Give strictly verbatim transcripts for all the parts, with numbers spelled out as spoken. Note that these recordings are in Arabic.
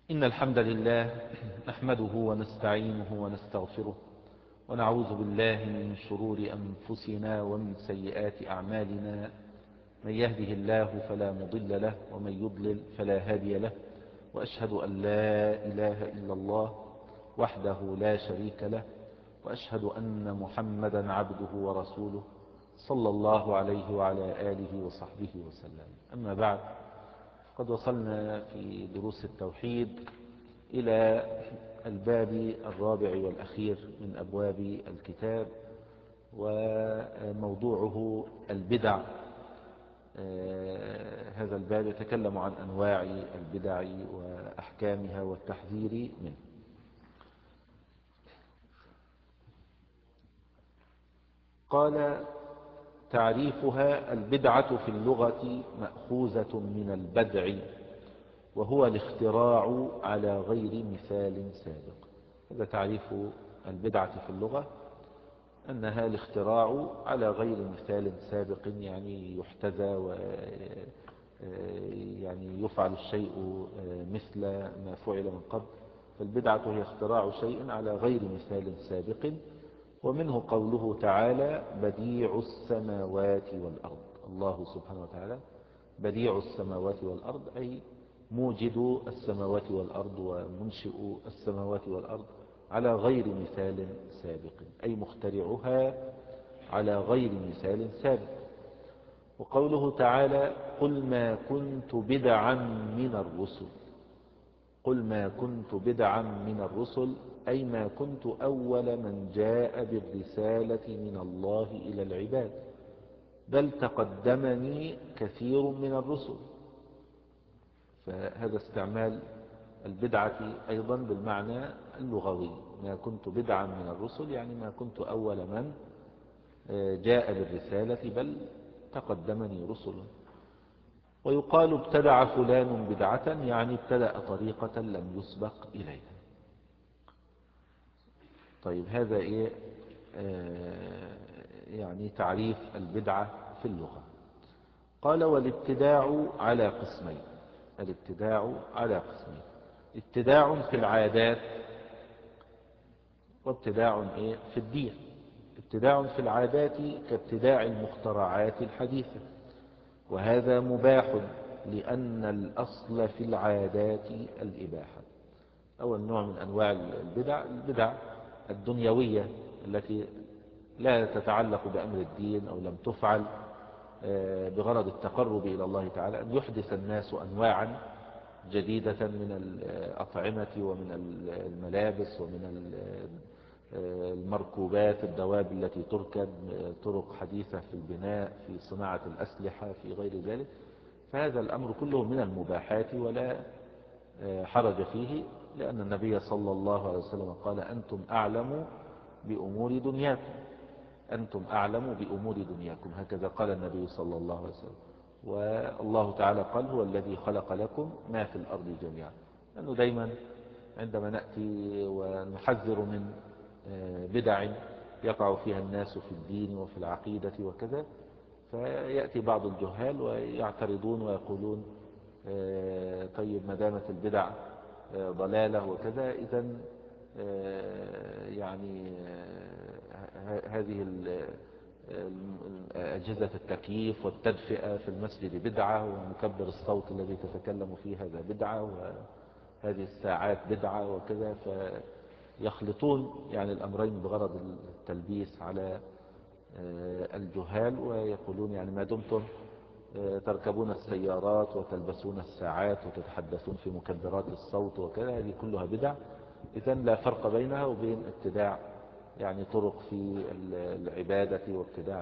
إن الحمد لله نحمده ونستعينه ونستغفره ونعوذ بالله من شرور أنفسنا ومن سيئات أعمالنا. من يهده الله فلا مضل له ومن يضلل فلا هادي له، وأشهد أن لا إله إلا الله وحده لا شريك له، وأشهد أن محمدا عبده ورسوله صلى الله عليه وعلى آله وصحبه وسلم. أما بعد، قد وصلنا في دروس التوحيد إلى الباب الرابع والأخير من أبواب الكتاب، وموضوعه البدع. هذا الباب يتكلم عن أنواع البدع وأحكامها والتحذير منه. قال: تعريفها: البدعة في اللغة مأخوذة من البدع، وهو الاختراع على غير مثال سابق. هذا تعريف البدعة في اللغة، أنها الاختراع على غير مثال سابق، يعني يحتذى و يعني يفعل الشيء مثل ما فعل من قبل. فالبدعة هي اختراع شيء على غير مثال سابق. ومنه قوله تعالى: بديع السماوات والأرض. الله سبحانه وتعالى بديع السماوات والأرض، أي موجد السماوات والأرض ومنشئ السماوات والأرض على غير مثال سابق، أي مخترعها على غير مثال سابق. وقوله تعالى: قل ما كنت بدعا من الرسل. قل ما كنت بدعا من الرسل، أي ما كنت أول من جاء بالرسالة من الله إلى العباد، بل تقدمني كثير من الرسل. فهذا استعمال البدعة أيضا بالمعنى اللغوي. ما كنت بدعا من الرسل يعني ما كنت أول من جاء بالرسالة، بل تقدمني رسل. ويقال: ابتدع فلان بدعة، يعني ابتدأ طريقة لم يسبق إليها. طيب، هذا إيه؟ آه يعني تعريف البدعة في اللغة. قال: والابتداع على قسمين. الابتداع على قسمين: ابتداع في العادات، وابتداع إيه؟ في الدين. ابتداع في العادات كابتداع المخترعات الحديثة، وهذا مباح لأن الأصل في العادات الإباحة. أول نوع من أنواع البدع البدع الدنيوية التي لا تتعلق بأمر الدين أو لم تفعل بغرض التقرب إلى الله تعالى، أن يحدث الناس أنواعا جديدة من الأطعمة ومن الملابس ومن المركوبات، الدواب التي تركب، طرق حديثة في البناء، في صناعة الأسلحة، في غير ذلك. فهذا الأمر كله من المباحات ولا حرج فيه، لأن النبي صلى الله عليه وسلم قال: أنتم أعلم بأمور دنياكم. أنتم أعلم بأمور دنياكم، هكذا قال النبي صلى الله عليه وسلم. والله تعالى قال: هو الذي خلق لكم ما في الأرض جميعا. لأنه دايما عندما نأتي ونحذر من بدع يقع فيها الناس في الدين وفي العقيدة وكذا، فيأتي بعض الجهال ويعترضون ويقولون: طيب، ما دامت البدع ضلالة وكذا، إذن يعني هذه أجهزة التكييف والتدفئة في المسجد بدعة، ومكبر الصوت الذي تتكلم فيه هذا بدعة، وهذه الساعات بدعة وكذا. فيخلطون يعني الأمرين بغرض التلبيس على الجهال، ويقولون يعني ما دمتم تركبون السيارات وتلبسون الساعات وتتحدثون في مكبرات الصوت وكذا، هذه كلها بدع. إذن لا فرق بينها وبين ابتداع يعني طرق في العبادة، وابتداع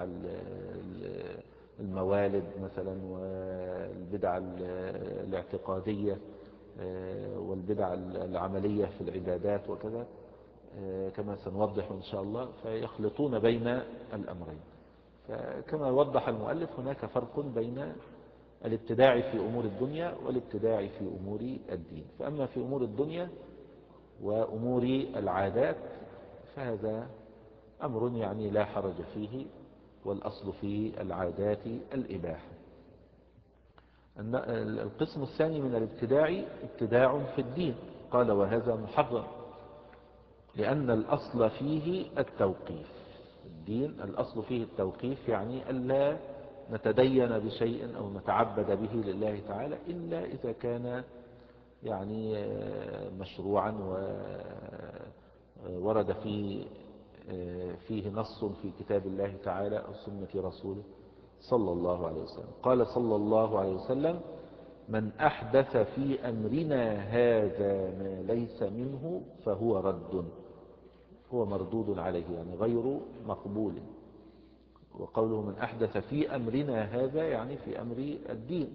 الموالد مثلا، والبدع الاعتقادية والبدع العملية في العبادات وكذا، كما سنوضح إن شاء الله. فيخلطون بين الأمرين. فكما وضح المؤلف، هناك فرق بين الابتداع في أمور الدنيا والابتداع في أمور الدين. فأما في أمور الدنيا وأمور العادات فهذا أمر يعني لا حرج فيه، والأصل في العادات الإباحة. القسم الثاني من الابتداع ابتداع في الدين. قال وهذا محرم، لأن الأصل فيه التوقيف. الدين الأصل فيه التوقيف، يعني ألا نتدين بشيء أو نتعبد به لله تعالى إلا إذا كان يعني مشروعا وورد فيه فيه نص في كتاب الله تعالى أو سنة رسوله صلى الله عليه وسلم. قال صلى الله عليه وسلم: من أحدث في أمرنا هذا ما ليس منه فهو رد، هو مردود عليه، يعني غير مقبول. وقوله من أحدث في أمرنا هذا يعني في أمر الدين.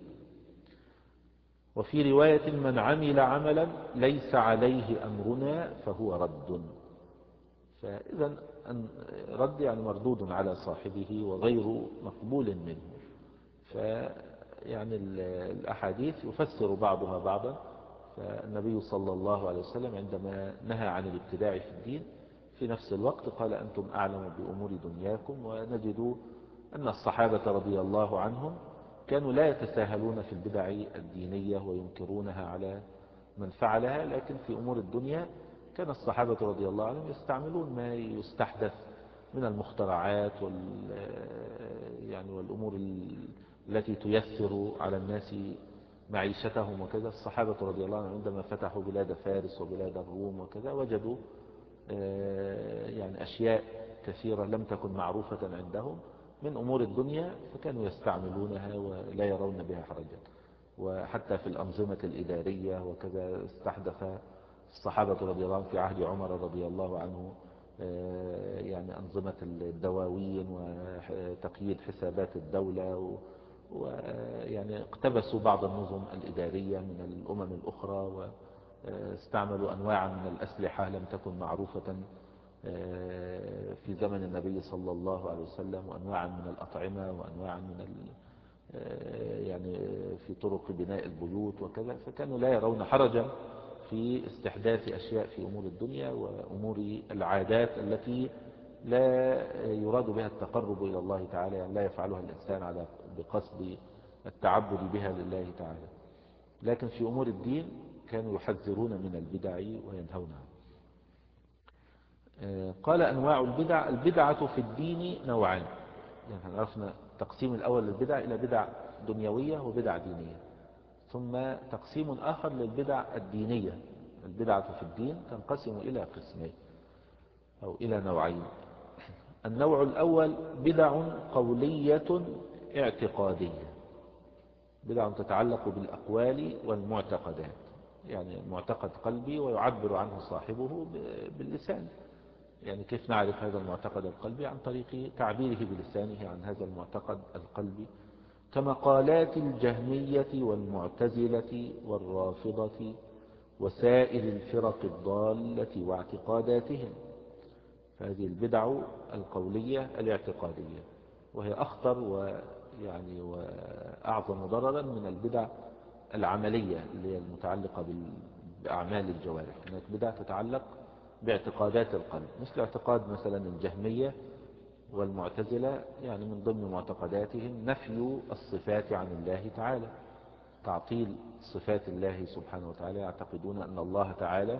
وفي رواية: من عمل عملا ليس عليه أمرنا فهو رد. فإذا رد يعني مردود على صاحبه وغير مقبول منه. فيعني الأحاديث يفسر بعضها بعضا. فالنبي صلى الله عليه وسلم عندما نهى عن الابتداع في الدين في نفس الوقت قال: أنتم أعلم بأمور دنياكم. ونجد أن الصحابة رضي الله عنهم كانوا لا يتساهلون في البدع الدينية وينكرونها على من فعلها، لكن في أمور الدنيا كان الصحابة رضي الله عنهم يستعملون ما يستحدث من المخترعات وال يعني والأمور التي تيسر على الناس معيشتهم وكذا. الصحابة رضي الله عنهم عندما فتحوا بلاد فارس وبلاد الروم وكذا وجدوا يعني أشياء كثيرة لم تكن معروفة عندهم من أمور الدنيا، فكانوا يستعملونها ولا يرون بها حرجا. وحتى في الأنظمة الإدارية وكذا استحدث الصحابة رضي الله عنهم في عهد عمر رضي الله عنه يعني أنظمة الدواوين وتقييد حسابات الدولة، ويعني اقتبسوا بعض النظم الإدارية من الأمم الأخرى، واستعملوا أنواعا من الأسلحة لم تكن معروفة في زمن النبي صلى الله عليه وسلم، وأنواعا من الأطعمة، وأنواعا من يعني في طرق بناء البيوت وكذا. فكانوا لا يرون حرجا في استحداث أشياء في أمور الدنيا وأمور العادات التي لا يراد بها التقرب إلى الله تعالى، يعني لا يفعلها الإنسان على بقصد التعبد بها لله تعالى. لكن في أمور الدين كانوا يحذرون من البدع وينهون عنها. قال: أنواع البدع: البدعة في الدين نوعان. يعني عرفنا التقسيم الأول للبدع إلى بدع دنيوية وبدع دينية، ثم تقسيم آخر للبدع الدينية. البدعة في الدين تنقسم إلى قسمين أو إلى نوعين. النوع الأول بدع قولية اعتقادية، بدع تتعلق بالأقوال والمعتقدات، يعني معتقد قلبي ويعبر عنه صاحبه باللسان. يعني كيف نعرف هذا المعتقد القلبي؟ عن طريق تعبيره بلسانه عن هذا المعتقد القلبي، كمقالات الجهمية والمعتزلة والرافضة وسائر الفرق الضالة واعتقاداتهم. فهذه البدع القولية الاعتقادية، وهي أخطر ويعني وأعظم ضررا من البدع العملية اللي هي المتعلقة بأعمال الجوارح. هناك بدع تتعلق باعتقادات القلب، مثل اعتقاد مثلا الجهمية والمعتزلة، يعني من ضمن معتقداتهم نفي الصفات عن الله تعالى، تعطيل صفات الله سبحانه وتعالى. يعتقدون أن الله تعالى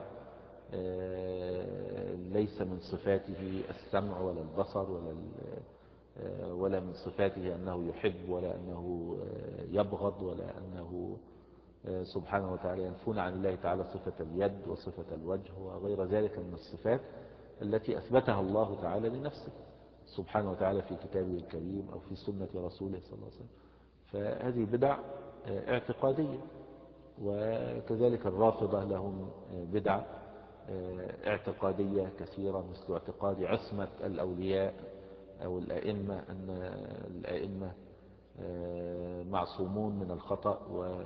ليس من صفاته السمع ولا البصر ولا ولا من صفاته أنه يحب ولا أنه يبغض ولا أنه سبحانه وتعالى. ينفون عن الله تعالى صفة اليد وصفة الوجه وغير ذلك من الصفات التي أثبتها الله تعالى لنفسه سبحانه وتعالى في كتابه الكريم أو في سنة رسوله صلى الله عليه وسلم. فهذه بدع اعتقادية. وكذلك الرافضة لهم بدع اعتقادية كثيرة، مثل اعتقاد عصمة الأولياء أو الأئمة، أن الأئمة معصومون من الخطأ،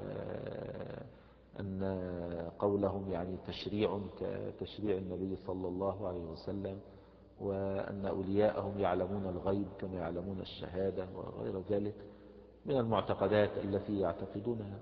وأن قولهم يعني تشريع كتشريع النبي صلى الله عليه وسلم، وأن أولياءهم يعلمون الغيب كما يعلمون الشهادة وغير ذلك من المعتقدات التي يعتقدونها.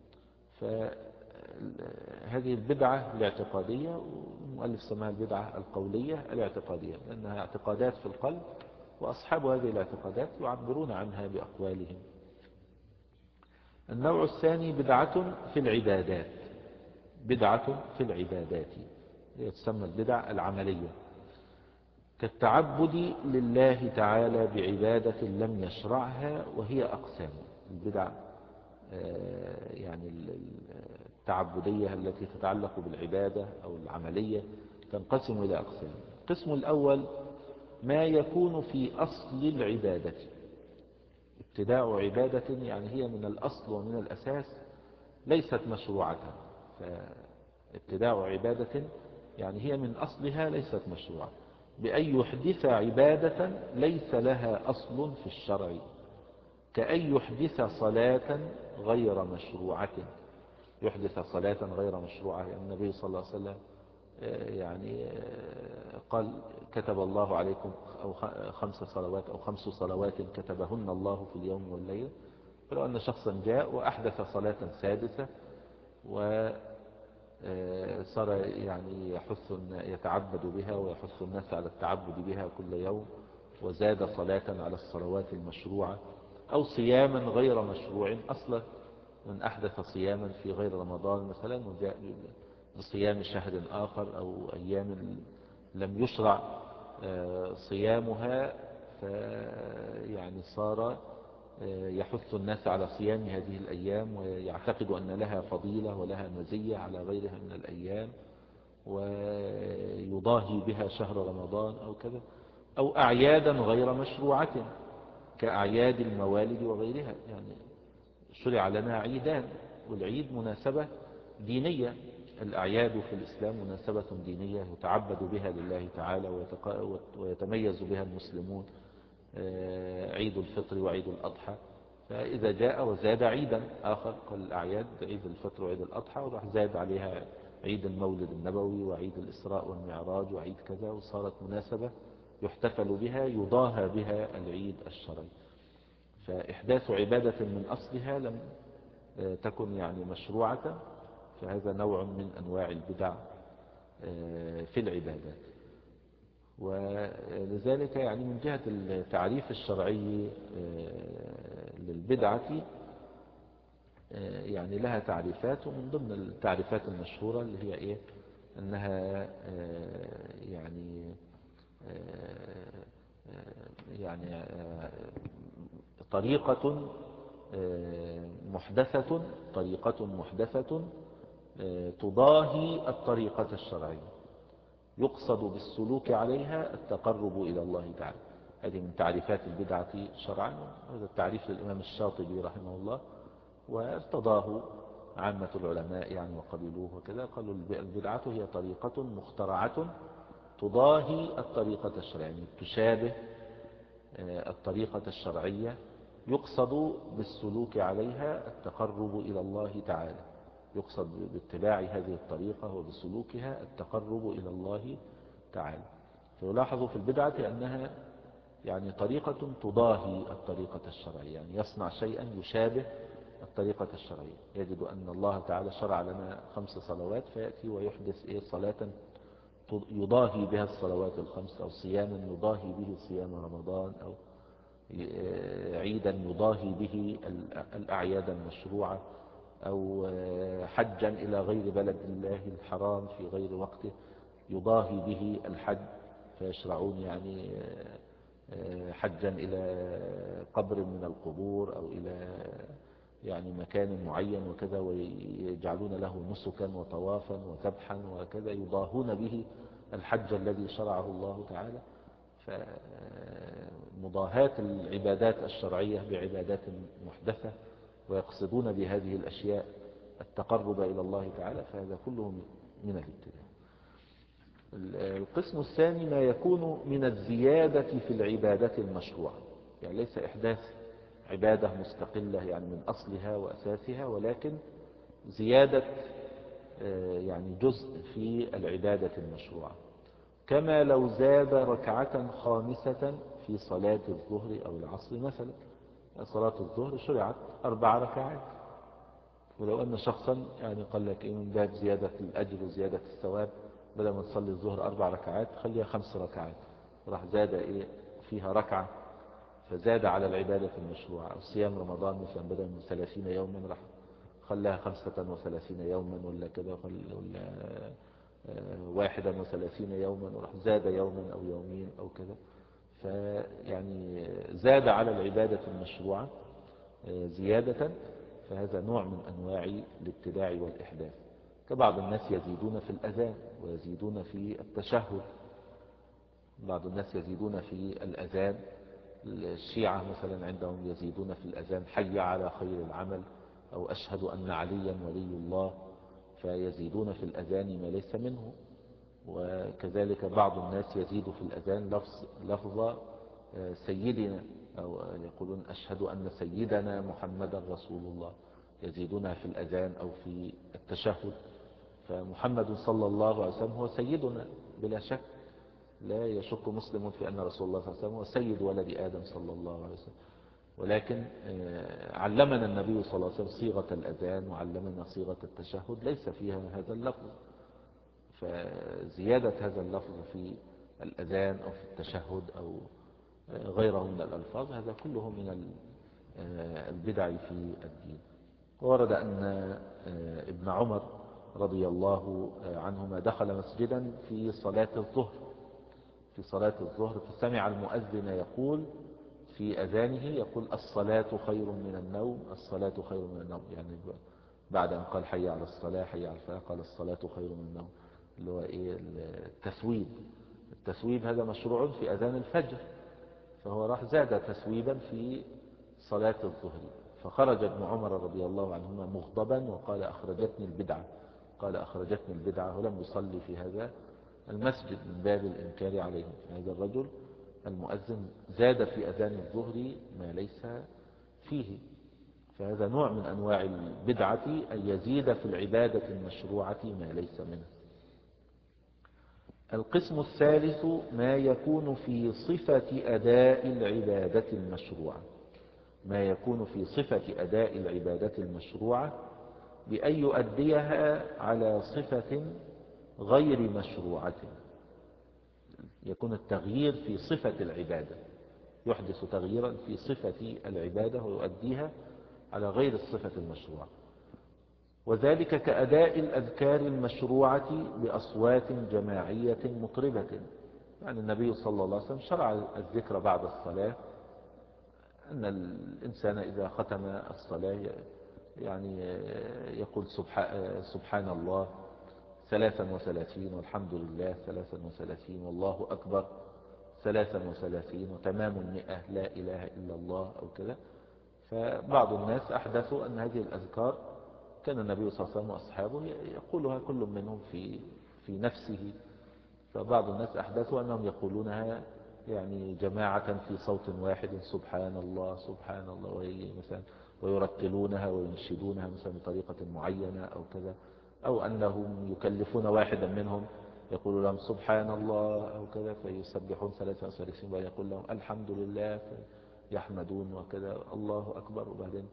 فهذه البدعة الاعتقادية، والمؤلف سماها البدعة القولية الاعتقادية، لأنها اعتقادات في القلب، وأصحاب هذه الاعتقادات يعبرون عنها بأقوالهم. النوع الثاني بدعة في العبادات، بدعة في العبادات، تسمى البدع العملية، كالتعبد لله تعالى بعبادة لم يشرعها، وهي أقسام. البدع يعني التعبدية التي تتعلق بالعبادة أو العملية تنقسم إلى أقسام. القسم الأول ما يكون في أصل العبادة، ابتداء عبادة يعني هي من الأصل ومن الأساس ليست مشروعة. فابتداء عبادة يعني هي من أصلها ليست مشروعة، بأن يحدث عبادة ليس لها أصل في الشرع، كأن يحدث صلاة غير مشروعة. يحدث صلاة غير مشروعة، يعني النبي صلى الله عليه وسلم يعني قال كتب الله عليكم أو خمس صلوات أو خمس صلوات كتبهن الله في اليوم والليلة. فلو أن شخصا جاء وأحدث صلاة سادسة وصار يعني يحث يتعبد بها ويحث الناس على التعبد بها كل يوم، وزاد صلاة على الصلوات المشروعة، أو صياما غير مشروع أصلا، من أحدث صياما في غير رمضان مثلا وجاء بصيام شهر آخر أو أيام لم يشرع صيامها، فيعني صار يحث الناس على صيام هذه الأيام ويعتقد أن لها فضيلة ولها مزية على غيرها من الأيام، ويضاهي بها شهر رمضان أو كذا. أو أعيادا غير مشروعة كأعياد الموالد وغيرها، يعني شرع لنا عيدان، والعيد مناسبة دينية. الأعياد في الإسلام مناسبة دينية يتعبد بها لله تعالى ويتميز بها المسلمون، عيد الفطر وعيد الأضحى. فإذا جاء وزاد عيدا آخر، قال الأعياد عيد الفطر وعيد الأضحى، وراح زاد عليها عيد المولد النبوي وعيد الإسراء والمعراج وعيد كذا، وصارت مناسبة يحتفل بها يضاهى بها العيد الشرعي. فإحداث عبادة من أصلها لم تكن يعني مشروعة، فهذا نوع من أنواع البدع في العبادات. ولذلك يعني من جهة التعريف الشرعي للبدعة يعني لها تعريفات، ومن ضمن التعريفات المشهورة اللي هي إيه؟ أنها يعني يعني طريقة محدثة طريقة محدثة تضاهي الطريقة الشرعية، يقصد بالسلوك عليها التقرب إلى الله تعالى. هذه من تعريفات البدعة شرعا، هذا التعريف للإمام الشاطبي رحمه الله، وارتضاه عامة العلماء يعني وقبلوه وكذا. قالوا البدعة هي طريقة مخترعة تضاهي الطريقة الشرعية، يعني تشابه الطريقة الشرعية، يقصد بالسلوك عليها التقرب إلى الله تعالى. يقصد باتباع هذه الطريقة وبسلوكها التقرب إلى الله تعالى. فيلاحظ في البدعة أنها يعني طريقة تضاهي الطريقة الشرعية، يعني يصنع شيئا يشابه الطريقة الشرعية. يجد أن الله تعالى شرع لنا خمس صلوات، فيأتي ويحدث إيه صلاة يضاهي بها الصلوات الخمس، أو صياما يضاهي به صيام رمضان، أو عيدا يضاهي به الأعياد المشروعة، أو حجا إلى غير بلد الله الحرام في غير وقته يضاهي به الحج، فيشرعون يعني حجا إلى قبر من القبور أو إلى يعني مكان معين وكذا، ويجعلون له نسكا وطوافا وذبحا وكذا، يضاهون به الحج الذي شرعه الله تعالى. فمضاهاة العبادات الشرعية بعبادات محدثة ويقصدون بهذه الأشياء التقرب إلى الله تعالى، فهذا كله من الابتداع. القسم الثاني ما يكون من الزيادة في العبادة المشروعة، يعني ليس إحداث عبادة مستقلة يعني من أصلها وأساسها، ولكن زيادة يعني جزء في العبادة المشروعة، كما لو زاد ركعة خامسة في صلاة الظهر أو العصر مثلا. صلاة الظهر شرعت أربع ركعات، ولو أن شخصا يعني قال لك إيه من باب زيادة الأجر وزيادة الثواب، بدل ما نصلي الظهر أربع ركعات خليها خمس ركعات، راح زاد إيه فيها ركعة، فزاد على العبادة المشروعة. أو صيام رمضان مثلا بدل من ثلاثين يوما راح خلاها خمسة وثلاثين يوما ولا كذا، ولا واحدا وثلاثين يوما، وراح زاد يوما أو يومين أو كذا. فيعني زاد على العبادة المشروعة زيادة، فهذا نوع من أنواع الابتداع والإحداث. كبعض الناس يزيدون في الأذان ويزيدون في التشهد، بعض الناس يزيدون في الأذان، الشيعة مثلا عندهم يزيدون في الأذان حي على خير العمل، أو أشهد أن عليا ولي الله، فيزيدون في الأذان ما ليس منه. وكذلك بعض الناس يزيد في الأذان لفظ لفظ سيدنا، أو يقولون أشهد أن سيدنا محمدا رسول الله، يزيدونها في الأذان أو في التشهد. فمحمد صلى الله عليه وسلم هو سيدنا بلا شك، لا يشك مسلم في أن رسول الله صلى الله عليه وسلم هو سيد ولد آدم صلى الله عليه وسلم. ولكن علمنا النبي صلى الله عليه وسلم صيغة الأذان وعلمنا صيغة التشهد ليس فيها هذا اللفظ، فزيادة هذا اللفظ في الأذان أو في التشهد أو غيره من الألفاظ هذا كله من البدع في الدين. ورد أن ابن عمر رضي الله عنهما دخل مسجدا في صلاة الظهر في صلاة الظهر فسمع المؤذن يقول في أذانه يقول الصلاة خير من النوم، الصلاة خير من النوم، يعني بعد أن قال حي على الصلاة حي على الفلاح قال الصلاة خير من النوم، اللي هو إيه التثويب. التثويب هذا مشروع في أذان الفجر، فهو راح زاد تثويبا في صلاة الظهر. فخرج ابن عمر رضي الله عنهما مغضبا وقال أخرجتني البدعة، قال أخرجتني البدعة، ولم يصلي في هذا المسجد من باب الإنكار عليه. هذا الرجل المؤذن زاد في أذان الظهر ما ليس فيه، فهذا نوع من أنواع البدعة أن يزيد في العبادة المشروعة ما ليس منه. القسم الثالث ما يكون في صفة أداء العبادة المشروعة، ما يكون في صفة أداء العبادة المشروعة بأن يؤديها على صفة غير مشروعة. يكون التغيير في صفة العبادة، يحدث تغييرا في صفة العبادة ويؤديها على غير الصفة المشروعة. وذلك كأداء الأذكار المشروعة بأصوات جماعية مطربة. يعني النبي صلى الله عليه وسلم شرع الذكر بعد الصلاة، أن الإنسان إذا ختم الصلاة يعني يقول سبحان الله ثلاثا وثلاثين، والحمد لله ثلاثا وثلاثين، والله أكبر ثلاثا وثلاثين، وتمام المئة لا إله إلا الله أو كذا. فبعض الناس أحدثوا أن هذه الأذكار كان النبي صلى الله عليه وسلم وأصحابه يقولها كل منهم في في نفسه، فبعض الناس أحدثوا أنهم يقولونها يعني جماعة في صوت واحد، سبحان الله سبحان الله، مثلا ويرتلونها وينشدونها مثلا بطريقة معينة أو كذا، أو أنهم يكلفون واحدا منهم يقول لهم سبحان الله أو كذا فيسبحون ثلاثة وثلاثين، ويقول لهم الحمد لله فيحمدون وكذا، الله أكبر، وبعدين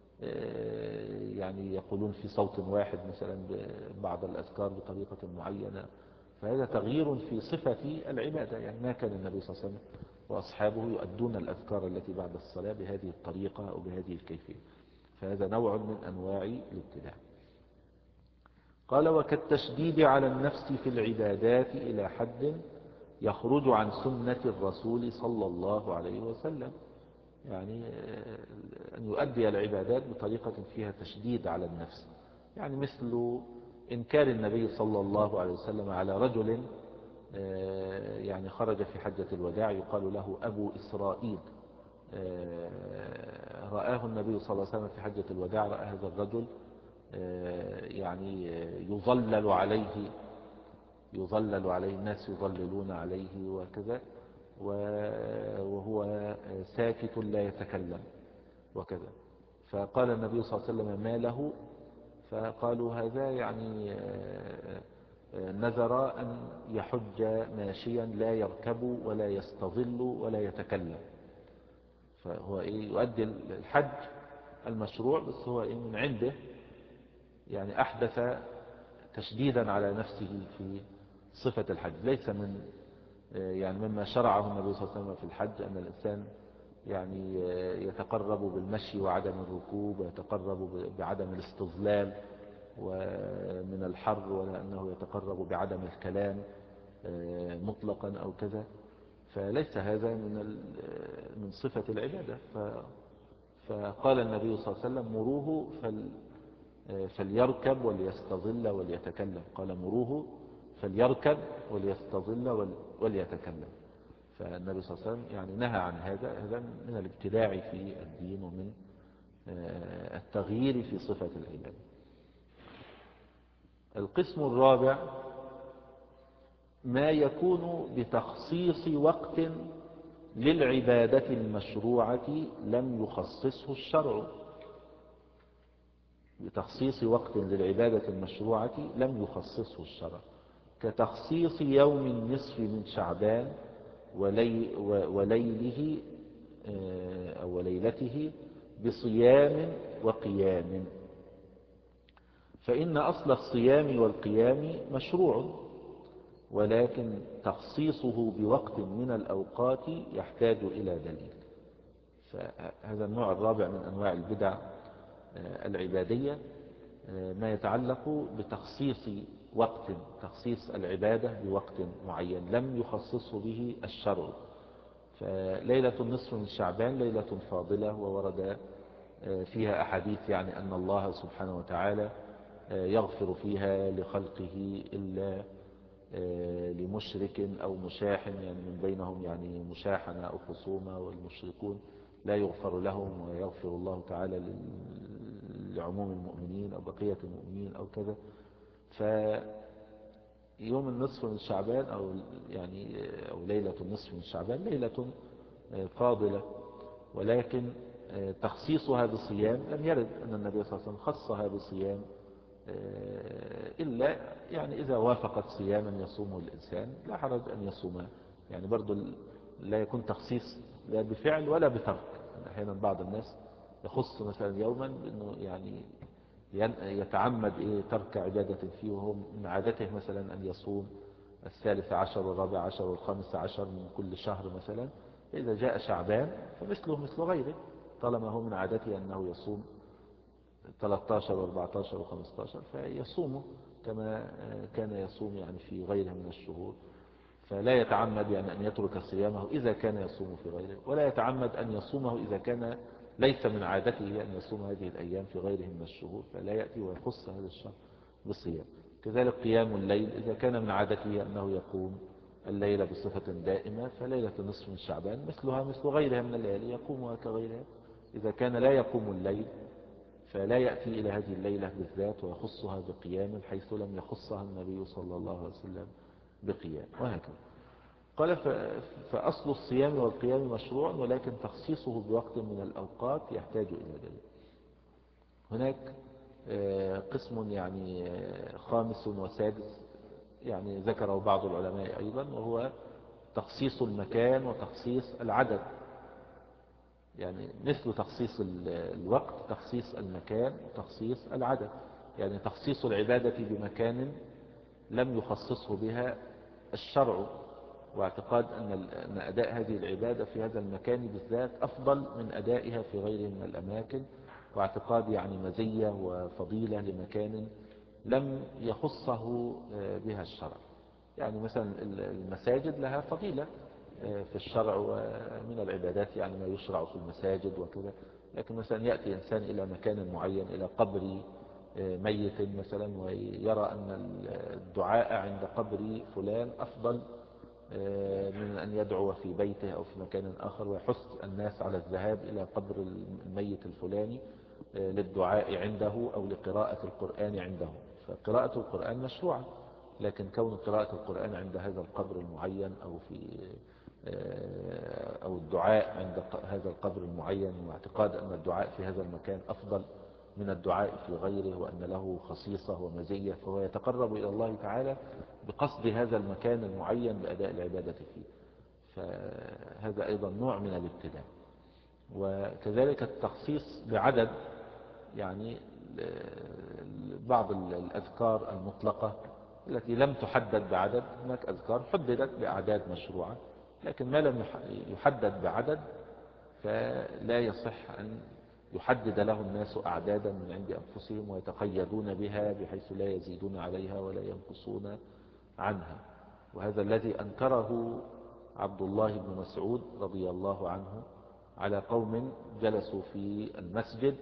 يعني يقولون في صوت واحد مثلا بعض الأذكار بطريقة معينة. فهذا تغيير في صفة العبادة، يعني ما كان النبي صلى الله عليه وسلم وأصحابه يؤدون الأذكار التي بعد الصلاة بهذه الطريقة أو بهذه الكيفية، فهذا نوع من أنواع الابتداع. قال وكالتشديد على النفس في العبادات إلى حد يخرج عن سنة الرسول صلى الله عليه وسلم، يعني أن يؤدي العبادات بطريقة فيها تشديد على النفس، يعني مثل إنكار النبي صلى الله عليه وسلم على رجل يعني خرج في حجة الوداع يقال له أبو إسرائيل، رآه النبي صلى الله عليه وسلم في حجة الوداع، رأى هذا الرجل يعني يظلل عليه يظلل عليه الناس يظللون عليه وكذا، وهو ساكت لا يتكلم وكذا. فقال النبي صلى الله عليه وسلم ما له؟ فقالوا هذا يعني نذر أن يحج ماشيا لا يركب ولا يستظل ولا يتكلم، فهو إيه يؤدي الحج المشروع، بس هو إيه من عنده يعني أحدث تشديدا على نفسه في صفة الحج، ليس من يعني مما شرعه النبي صلى الله عليه وسلم في الحج أن الإنسان يعني يتقرب بالمشي وعدم الركوب، ويتقرب بعدم الاستظلال ومن الحر، ولا أنه يتقرب بعدم الكلام مطلقا أو كذا. فليس هذا من من صفة العبادة. فقال النبي صلى الله عليه وسلم مروه فل فليركب وليستظل وليتكلم. قال مروه فليركب وليستظل وليتكلم. فالنبي صلى الله عليه وسلم يعني نهى عن هذا. هذا من الابتداع في الدين ومن التغيير في صفة العبادة. القسم الرابع ما يكون بتخصيص وقت للعبادة المشروعة لم يخصصه الشرع. بتخصيص وقت للعبادة المشروعة لم يخصصه الشرع، كتخصيص يوم النصف من شعبان ولي وليله أو ليلته بصيام وقيام. فإن أصل الصيام والقيام مشروع، ولكن تخصيصه بوقت من الأوقات يحتاج إلى دليل. فهذا النوع الرابع من أنواع البدع العبادية ما يتعلق بتخصيص وقت، تخصيص العبادة بوقت معين لم يخصصه به الشرع. فليلة النصف من شعبان ليلة فاضلة، وورد فيها أحاديث يعني أن الله سبحانه وتعالى يغفر فيها لخلقه إلا لمشرك أو مشاح، يعني من بينهم يعني مشاحنة أو خصومة، والمشركون لا يغفر لهم ويغفر الله تعالى لعموم المؤمنين أو بقية المؤمنين أو كذا. فيوم النصف من شعبان أو يعني أو ليلة النصف من شعبان ليلة فاضلة، ولكن تخصيصها بصيام لم يرد أن النبي صلى الله عليه وسلم خصها بصيام إلا يعني إذا وافقت صياما يصومه الإنسان لا حرج أن يصومه. يعني برضو لا يكون تخصيص لا بفعل ولا بترك. يعني أحيانا بعض الناس يخص مثلا يوما بأنه يعني يتعمد إيه ترك عبادة فيه، وهو من عادته مثلا أن يصوم الثالث عشر والرابع عشر والخامس عشر من كل شهر مثلا. إذا جاء شعبان فمثله مثل غيره، طالما هو من عادته أنه يصوم ثلاثة عشر وأربعة عشر وخمسة عشر فيصومه كما كان يصوم يعني في غيره من الشهور. فلا يتعمد يعني أن يترك صيامه إذا كان يصوم في غيره، ولا يتعمد أن يصومه إذا كان ليس من عادته أن يصوم هذه الأيام في غيره من الشهور، فلا يأتي ويخص هذا الشهر بالصيام. كذلك قيام الليل إذا كان من عادته أنه يقوم الليلة بصفة دائمة، فليلة النصف من شعبان مثلها مثل غيرها من الليالي يقومها كغيرها. إذا كان لا يقوم الليل فلا يأتي إلى هذه الليلة بالذات ويخصها بقيام حيث لم يخصها النبي صلى الله عليه وسلم بقيام، وهكذا. قال فأصل الصيام والقيام مشروع، ولكن تخصيصه بوقت من الأوقات يحتاج إلى دليل. هناك قسم يعني خامس وسادس يعني ذكره بعض العلماء أيضا، وهو تخصيص المكان وتخصيص العدد. يعني مثل تخصيص الوقت تخصيص المكان وتخصيص العدد. يعني تخصيص العبادة بمكان لم يخصصه بها الشرع، واعتقاد أن أداء هذه العبادة في هذا المكان بالذات أفضل من أدائها في غيره من الأماكن، واعتقاد يعني مزية وفضيلة لمكان لم يخصه بها الشرع. يعني مثلا المساجد لها فضيلة في الشرع ومن العبادات يعني ما يشرع في المساجد وكذا. لكن مثلا يأتي إنسان إلى مكان معين إلى قبر ميت مثلا ويرى أن الدعاء عند قبر فلان أفضل من أن يدعو في بيته أو في مكان آخر، ويحث الناس على الذهاب إلى قبر الميت الفلاني للدعاء عنده أو لقراءة القرآن عنده. فقراءة القرآن مشروعة، لكن كون قراءة القرآن عند هذا القبر المعين أو في أو الدعاء عند هذا القبر المعين، واعتقاد أن الدعاء في هذا المكان أفضل من الدعاء في غيره وأن له خصيصة ومزية، فهو يتقرب إلى الله تعالى بقصد هذا المكان المعين بأداء العبادة فيه. فهذا أيضا نوع من الابتداع. وكذلك التخصيص بعدد، يعني بعض الأذكار المطلقة التي لم تحدد بعدد. هناك أذكار حددت بأعداد مشروعة، لكن ما لم يحدد بعدد فلا يصح أن يحدد له الناس أعدادا من عند أنفسهم ويتقيدون بها بحيث لا يزيدون عليها ولا ينقصون عنها. وهذا الذي أنكره عبد الله بن مسعود رضي الله عنه على قوم جلسوا في المسجد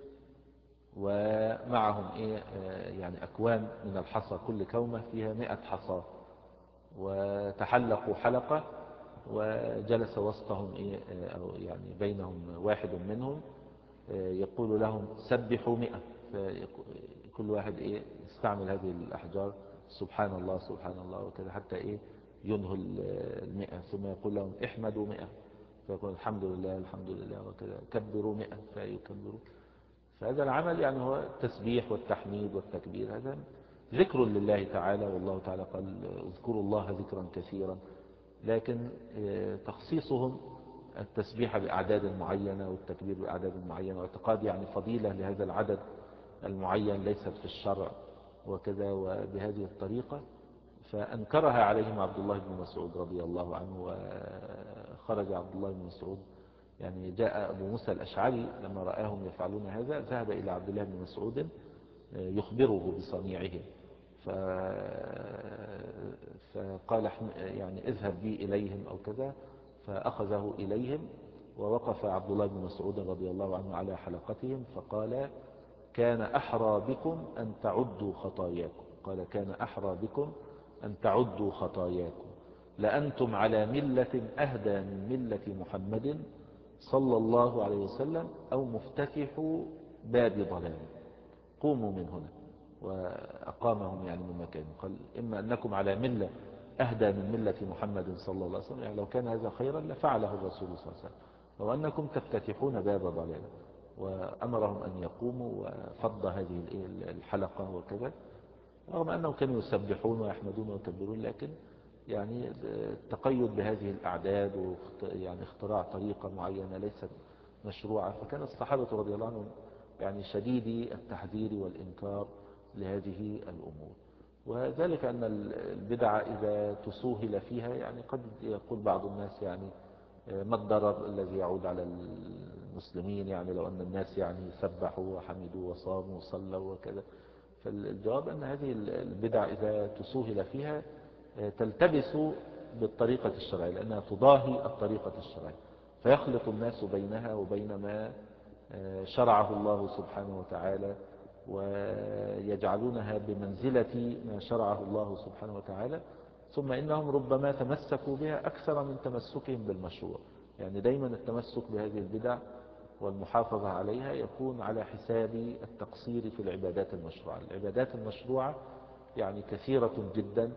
ومعهم إيه يعني أكوام من الحصى، كل كومة فيها مئة حصى، وتحلقوا حلقة وجلس وسطهم إيه أو يعني بينهم واحد منهم يقول لهم سبحوا مئة، فكل واحد إيه يستعمل هذه الأحجار سبحان الله سبحان الله وكذا حتى إيه ينهوا المئة، ثم يقول لهم احمدوا مئة فيقول الحمد لله الحمد لله وكذا، كبروا مئة فيكبروا. فهذا العمل يعني هو التسبيح والتحميد والتكبير، هذا ذكر لله تعالى، والله تعالى قال اذكروا الله ذكرا كثيرا. لكن تخصيصهم التسبيح بأعداد معينة والتكبير بأعداد معينة واعتقاد يعني فضيلة لهذا العدد المعين ليست في الشرع وكذا وبهذه الطريقة، فأنكرها عليهم عبد الله بن مسعود رضي الله عنه. وخرج عبد الله بن مسعود يعني جاء أبو موسى الأشعري لما رآهم يفعلون هذا ذهب إلى عبد الله بن مسعود يخبره بصنيعهم، فقال يعني اذهب بي إليهم أو كذا، فأخذه إليهم ووقف عبد الله بن مسعود رضي الله عنه على حلقتهم فقال كان أحرى بكم أن تعدوا خطاياكم، قال كان أحرى بكم أن تعدوا خطاياكم، لأنتم على ملة أهدى من ملة محمد صلى الله عليه وسلم أو مفتتح باب ضلال، قوموا من هنا. وأقامهم يعني من مكان، قال إما أنكم على ملة أهدى من ملة محمد صلى الله عليه وسلم، يعني لو كان هذا خيرا لفعله الرسول صلى الله عليه وسلم، أو أنكم تفتتحون باب ضلال. وأمرهم أن يقوموا وفض هذه الحلقة وكذا، رغم أنهم كانوا يسبحون ويحمدون ويكبرون، لكن يعني التقيد بهذه الأعداد ويعني اختراع طريقة معينة ليست مشروعة. فكان الصحابة رضي الله عنهم يعني شديدي التحذير والإنكار لهذه الأمور. وذلك أن البدعة إذا تسوهل فيها يعني قد يقول بعض الناس يعني ما الضرر الذي يعود على المسلمين، يعني لو أن الناس يعني سبحوا وحمدوا وصاموا وصلوا وكذا. فالجواب أن هذه البدع إذا تسوهل فيها تلتبس بالطريقة الشرعية، لأنها تضاهي الطريقة الشرعية، فيخلط الناس بينها وبين ما شرعه الله سبحانه وتعالى، ويجعلونها بمنزلة ما شرعه الله سبحانه وتعالى. ثم إنهم ربما تمسكوا بها أكثر من تمسكهم بالمشروع، يعني دايما التمسك بهذه البدع والمحافظة عليها يكون على حساب التقصير في العبادات المشروعة. العبادات المشروعة يعني كثيرة جدا،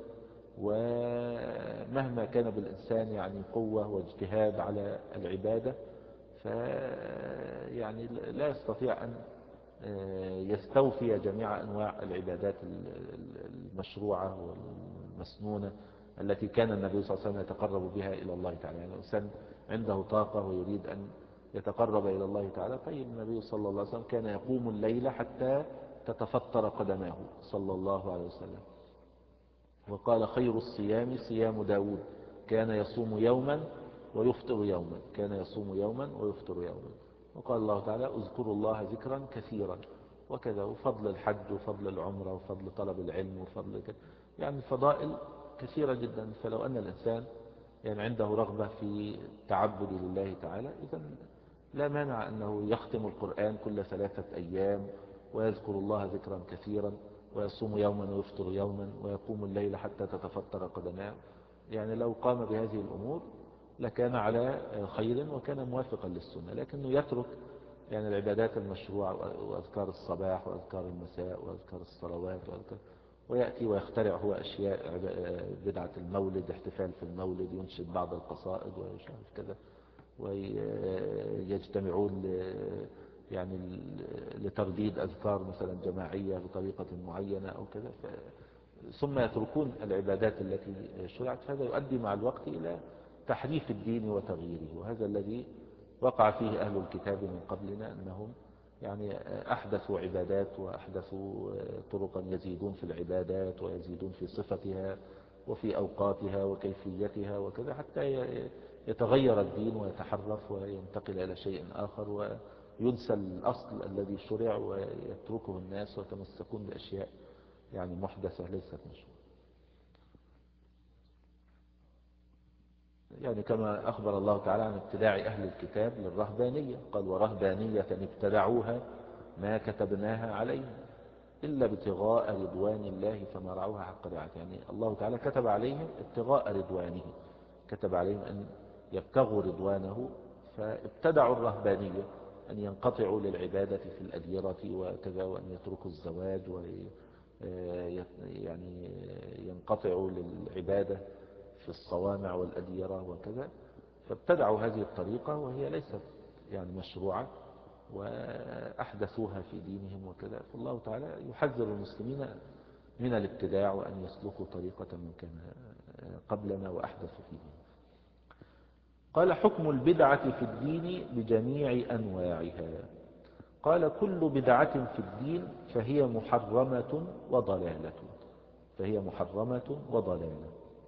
ومهما كان بالإنسان يعني قوة واجتهاد على العبادة ف يعني لا يستطيع أن يستوفي جميع أنواع العبادات المشروعة والمسنونة التي كان النبي صلى الله عليه وسلم يتقرب بها إلى الله تعالى. يعني الإنسان عنده طاقة ويريد أن يتقرب إلى الله تعالى، طيب النبي صلى الله عليه وسلم كان يقوم الليل حتى تتفطر قدماه صلى الله عليه وسلم، وقال خير الصيام صيام داود كان يصوم يوما ويفطر يوما، كان يصوم يوما ويفطر يوما. وقال الله تعالى اذكروا الله ذكرا كثيرا وكذا، وفضل الحج وفضل العمرة وفضل طلب العلم وفضل كذا، يعني فضائل كثيرة جدا. فلو أن الإنسان يعني عنده رغبة في التعبد لله تعالى، إذا لا مانع أنه يختم القرآن كل ثلاثة أيام ويذكر الله ذكرا كثيرا ويصوم يوما ويفطر يوما ويقوم الليل حتى تتفطر قدماه. يعني لو قام بهذه الأمور لكان على خير وكان موافقا للسنة، لكنه يترك يعني العبادات المشروعة وأذكار الصباح وأذكار المساء وأذكار الصلوات وأذكار، ويأتي ويخترع هو أشياء بدعة المولد، احتفال في المولد، ينشد بعض القصائد ويشارك كذا، ويجتمعون يعني لترديد أذكار مثلا جماعية بطريقة معينة أو كذا، ثم يتركون العبادات التي شرعت. هذا يؤدي مع الوقت إلى تحريف الدين وتغييره، وهذا الذي وقع فيه أهل الكتاب من قبلنا، أنهم يعني أحدثوا عبادات وأحدثوا طرقا يزيدون في العبادات ويزيدون في صفتها وفي أوقاتها وكيفيتها وكذا، حتى يتغير الدين ويتحرف وينتقل إلى شيء آخر وينسى الأصل الذي شرع ويتركه الناس ويتمسكون بأشياء يعني محدثة ليست مشروعة. يعني كما أخبر الله تعالى عن ابتداع أهل الكتاب للرهبانية، قال ورهبانية ابتدعوها ما كتبناها عليهم إلا ابتغاء رضوان الله فما رعوها حق رعايته. يعني الله تعالى كتب عليهم ابتغاء رضوانه، كتب عليهم أن يبتغوا رضوانه، فابتدعوا الرهبانية أن ينقطعوا للعبادة في الأديرة وكذا، وأن يتركوا الزواج ويعني ينقطعوا للعبادة في الصوامع والأديرة وكذا. فابتدعوا هذه الطريقة وهي ليست يعني مشروعة وأحدثوها في دينهم وكذا. فالله تعالى يحذر المسلمين من الابتداع وأن يسلكوا طريقة من كان قبلنا وأحدثوا في دينهم. قال حكم البدعة في الدين بجميع أنواعها. قال كل بدعة في الدين فهي محرمة وضلالة، فهي محرمة وضلالة،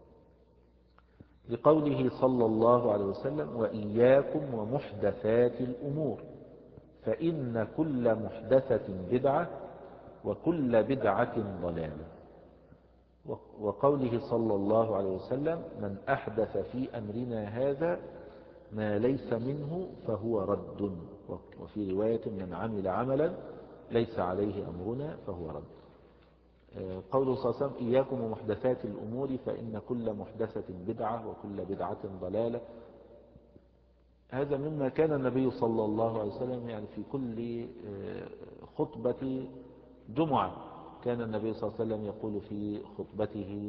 لقوله صلى الله عليه وسلم وإياكم ومحدثات الأمور فإن كل محدثة بدعة وكل بدعة ضلالة، وقوله صلى الله عليه وسلم من أحدث في أمرنا هذا ما ليس منه فهو رد، وفي رواية من عمل عملا ليس عليه أمرنا فهو رد. قوله صلى الله عليه وسلم إياكم ومحدثات الأمور فإن كل محدثة بدعة وكل بدعة ضلالة، هذا مما كان النبي صلى الله عليه وسلم يعني في كل خطبة جمعة كان النبي صلى الله عليه وسلم يقول في خطبته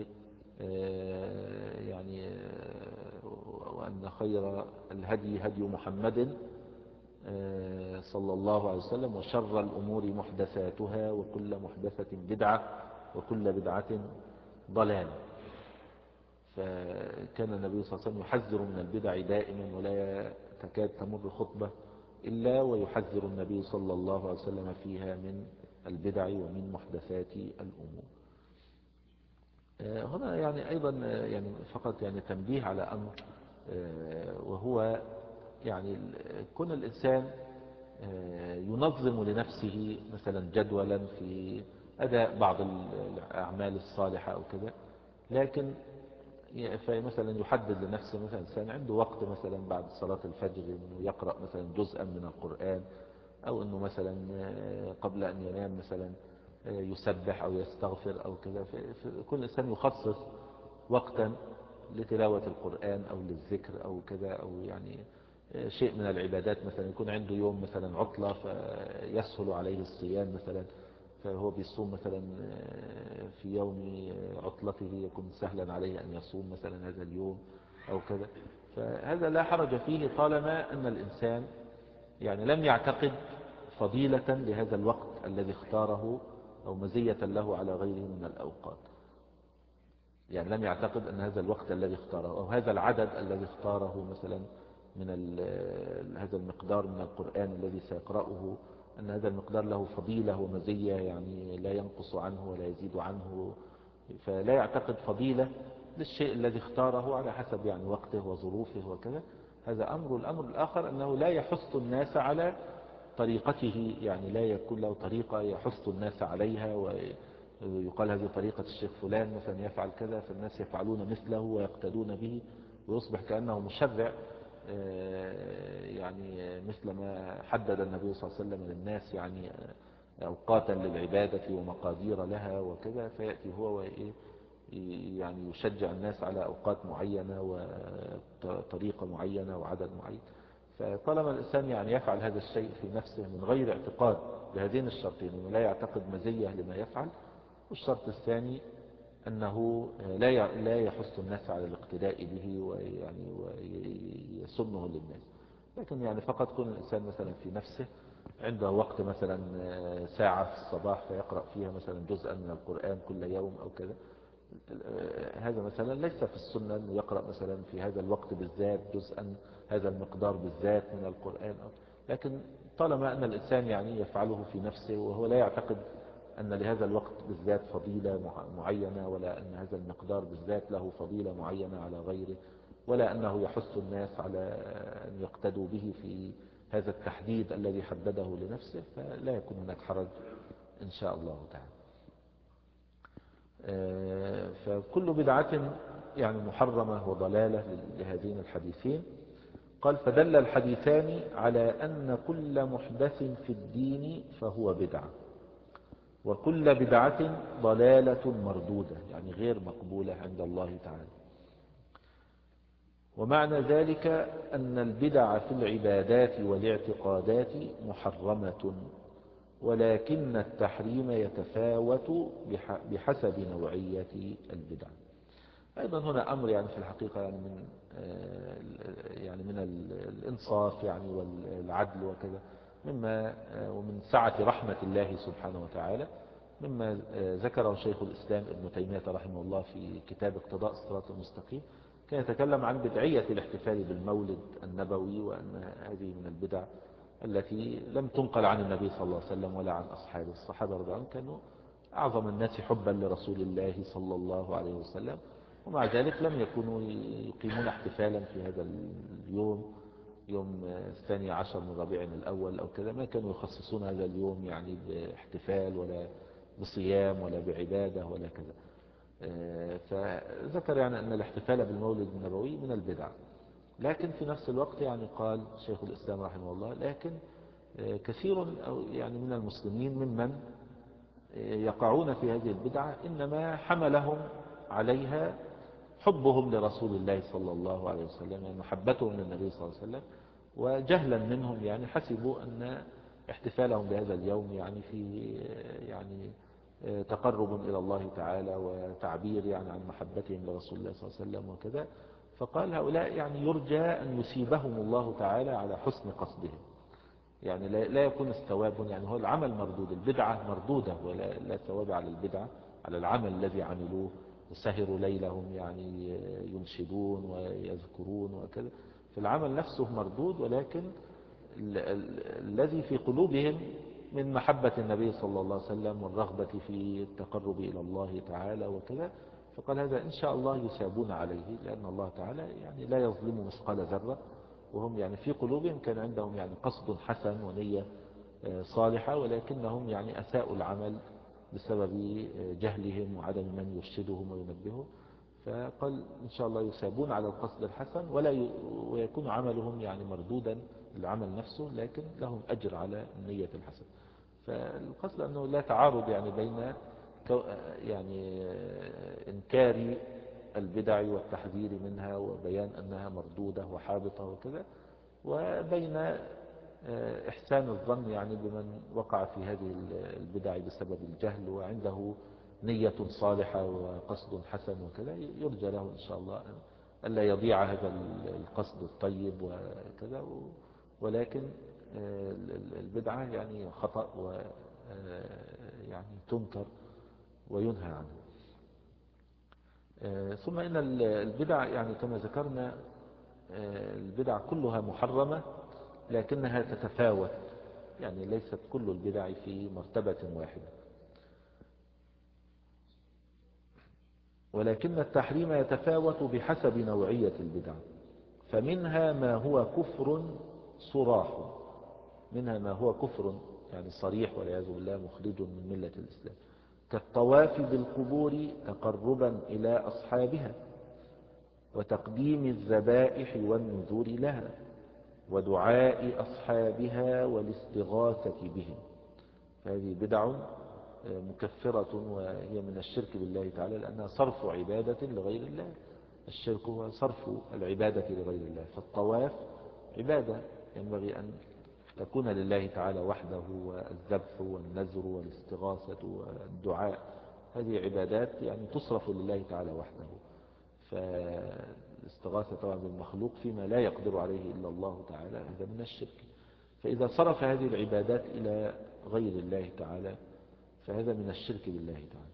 يعني وأن خير الهدي هدي محمد صلى الله عليه وسلم وشر الأمور محدثاتها وكل محدثة بدعة وكل بدعة ضلالة. فكان النبي صلى الله عليه وسلم يحذر من البدع دائما، ولا تكاد تمر خطبة إلا ويحذر النبي صلى الله عليه وسلم فيها من البدع ومن محدثات الأمور. هنا يعني أيضا يعني فقط يعني تنبيه على أمر، وهو يعني كون الإنسان ينظم لنفسه مثلا جدولا في أداء بعض الأعمال الصالحة أو كذا، لكن فمثلا يحدد لنفسه مثلا إنسان عنده وقت مثلا بعد صلاة الفجر أنه يقرأ مثلا جزءا من القرآن، أو أنه مثلا قبل أن ينام مثلا يسبح أو يستغفر أو كذا. فكل إنسان يخصص وقتا لتلاوة القرآن أو للذكر أو كذا، أو يعني شيء من العبادات، مثلا يكون عنده يوم مثلا عطلة فيسهل عليه الصيام مثلا، فهو بيصوم مثلا في يوم عطلته يكون سهلا عليه أن يصوم مثلا هذا اليوم أو كذا. فهذا لا حرج فيه طالما أن الإنسان يعني لم يعتقد فضيلة لهذا الوقت الذي اختاره أو مزية له على غيره من الأوقات. يعني لم يعتقد أن هذا الوقت الذي اختاره أو هذا العدد الذي اختاره مثلا من هذا المقدار من القرآن الذي سيقرأه أن هذا المقدار له فضيلة ومزية يعني لا ينقص عنه ولا يزيد عنه، فلا يعتقد فضيلة للشيء الذي اختاره على حسب يعني وقته وظروفه وكذا. هذا أمر. الأمر الآخر أنه لا يحث الناس على طريقته، يعني لا يكون له طريقة يحث الناس عليها ويقال هذه طريقة الشيخ فلان مثلا يفعل كذا فالناس يفعلون مثله ويقتدون به، ويصبح كأنه مشرع يعني مثل ما حدد النبي صلى الله عليه وسلم للناس يعني أوقاتا للعبادة ومقادير لها وكذا، فيأتي هو يعني يشجع الناس على أوقات معينة وطريقة معينة وعدد معين. فطالما الإنسان يعني يفعل هذا الشيء في نفسه من غير اعتقاد بهذين الشرطين، انه لا يعتقد مزية لما يفعل، والشرط الثاني أنه لا لا يحث الناس على الاقتداء به ويعني ويسنه للناس، لكن يعني فقط كون الإنسان مثلا في نفسه عنده وقت مثلا ساعة في الصباح فيقرأ فيها مثلا جزءا من القرآن كل يوم أو كذا، هذا مثلا ليس في السنة أنه يقرأ مثلا في هذا الوقت بالذات جزءا هذا المقدار بالذات من القرآن، لكن طالما أن الإنسان يعني يفعله في نفسه وهو لا يعتقد أن لهذا الوقت بالذات فضيلة معينة ولا أن هذا المقدار بالذات له فضيلة معينة على غيره، ولا أنه يحث الناس على أن يقتدوا به في هذا التحديد الذي حدده لنفسه، فلا يكون هناك حرج إن شاء الله تعالى. فكل بدعة يعني محرمة وضلالة لهذين الحديثين. قال فدل الحديثان على أن كل محدث في الدين فهو بدعة، وكل بدعة ضلالة مردودة يعني غير مقبولة عند الله تعالى. ومعنى ذلك أن البدع في العبادات والاعتقادات محرمة، ولكن التحريم يتفاوت بحسب نوعية البدع. أيضا هنا أمر يعني في الحقيقة يعني من يعني من الإنصاف يعني والعدل وكذا، مما ومن سعة رحمة الله سبحانه وتعالى، مما ذكره شيخ الإسلام ابن تيمية رحمه الله في كتاب اقتضاء الصراط المستقيم. كان يتكلم عن بدعية الاحتفال بالمولد النبوي، وأن هذه من البدع التي لم تنقل عن النبي صلى الله عليه وسلم ولا عن أصحابه. الصحابة رضي الله عنهم كانوا أعظم الناس حبا لرسول الله صلى الله عليه وسلم، ومع ذلك لم يكونوا يقيمون احتفالا في هذا اليوم، يوم الثاني عشر من ربيع الأول أو كذا. ما كانوا يخصصون هذا اليوم يعني باحتفال ولا بصيام ولا بعبادة ولا كذا. فذكر يعني أن الاحتفال بالمولد النبوي من البدع. لكن في نفس الوقت يعني قال شيخ الإسلام رحمه الله لكن كثير يعني من المسلمين ممن يقعون في هذه البدعة إنما حملهم عليها حبهم لرسول الله صلى الله عليه وسلم، يعني محبتهم للنبي صلى الله عليه وسلم، وجهلا منهم يعني حسبوا أن احتفالهم بهذا اليوم يعني في يعني تقرب إلى الله تعالى وتعبير يعني عن محبتهم لرسول الله صلى الله عليه وسلم وكذا. فقال هؤلاء يعني يرجى أن يصيبهم الله تعالى على حسن قصدهم، يعني لا يكون الثواب يعني هو العمل مردود، البدعة مردودة ولا لا ثواب على البدعة، على العمل الذي عملوه وسهروا ليلهم يعني ينشدون ويذكرون وكذا، فالعمل نفسه مردود، ولكن ال ال الذي في قلوبهم من محبة النبي صلى الله عليه وسلم والرغبة في التقرب إلى الله تعالى وكذا، فقال هذا إن شاء الله يثابون عليه، لأن الله تعالى يعني لا يظلم مثقال ذرة، وهم يعني في قلوبهم كان عندهم يعني قصد حسن ونية صالحة، ولكنهم يعني أساءوا العمل بسبب جهلهم وعدم من يرشدهم وينبههم. فقال إن شاء الله يثابون على القصد الحسن ولا ي... ويكون عملهم يعني مردودا العمل نفسه، لكن لهم أجر على النية الحسنة. فالقصد أنه لا تعارض يعني بين يعني إنكار البدع والتحذير منها وبيان أنها مردودة وحابطة وكذا، وبين إحسان الظن يعني بمن وقع في هذه البدع بسبب الجهل وعنده نية صالحة وقصد حسن وكذا، يرجى له إن شاء الله ألا يضيع هذا القصد الطيب وكذا، ولكن البدعة يعني خطأ ويعني تنكر وينهى عنه. ثم إن البدع يعني كما ذكرنا البدع كلها محرمة، لكنها تتفاوت، يعني ليست كل البدع في مرتبة واحدة، ولكن التحريم يتفاوت بحسب نوعية البدع. فمنها ما هو كفر صراح، منها ما هو كفر يعني صريح والعياذ بالله مخرج من ملة الإسلام، كالطواف بالقبور تقربا إلى أصحابها، وتقديم الذبائح والنذور لها، ودعاء أصحابها والاستغاثة بهم. فهذه بدع مكفرة وهي من الشرك بالله تعالى، لأنها صرف عبادة لغير الله. الشرك هو صرف العبادة لغير الله، فالطواف عبادة ينبغي أن تكون لله تعالى وحده، والذبح والنذر والاستغاثة والدعاء هذه عبادات يعني تصرف لله تعالى وحده. فالاستغاثة طبعا بالمخلوق فيما لا يقدر عليه إلا الله تعالى هذا من الشرك. فإذا صرف هذه العبادات إلى غير الله تعالى فهذا من الشرك بالله تعالى.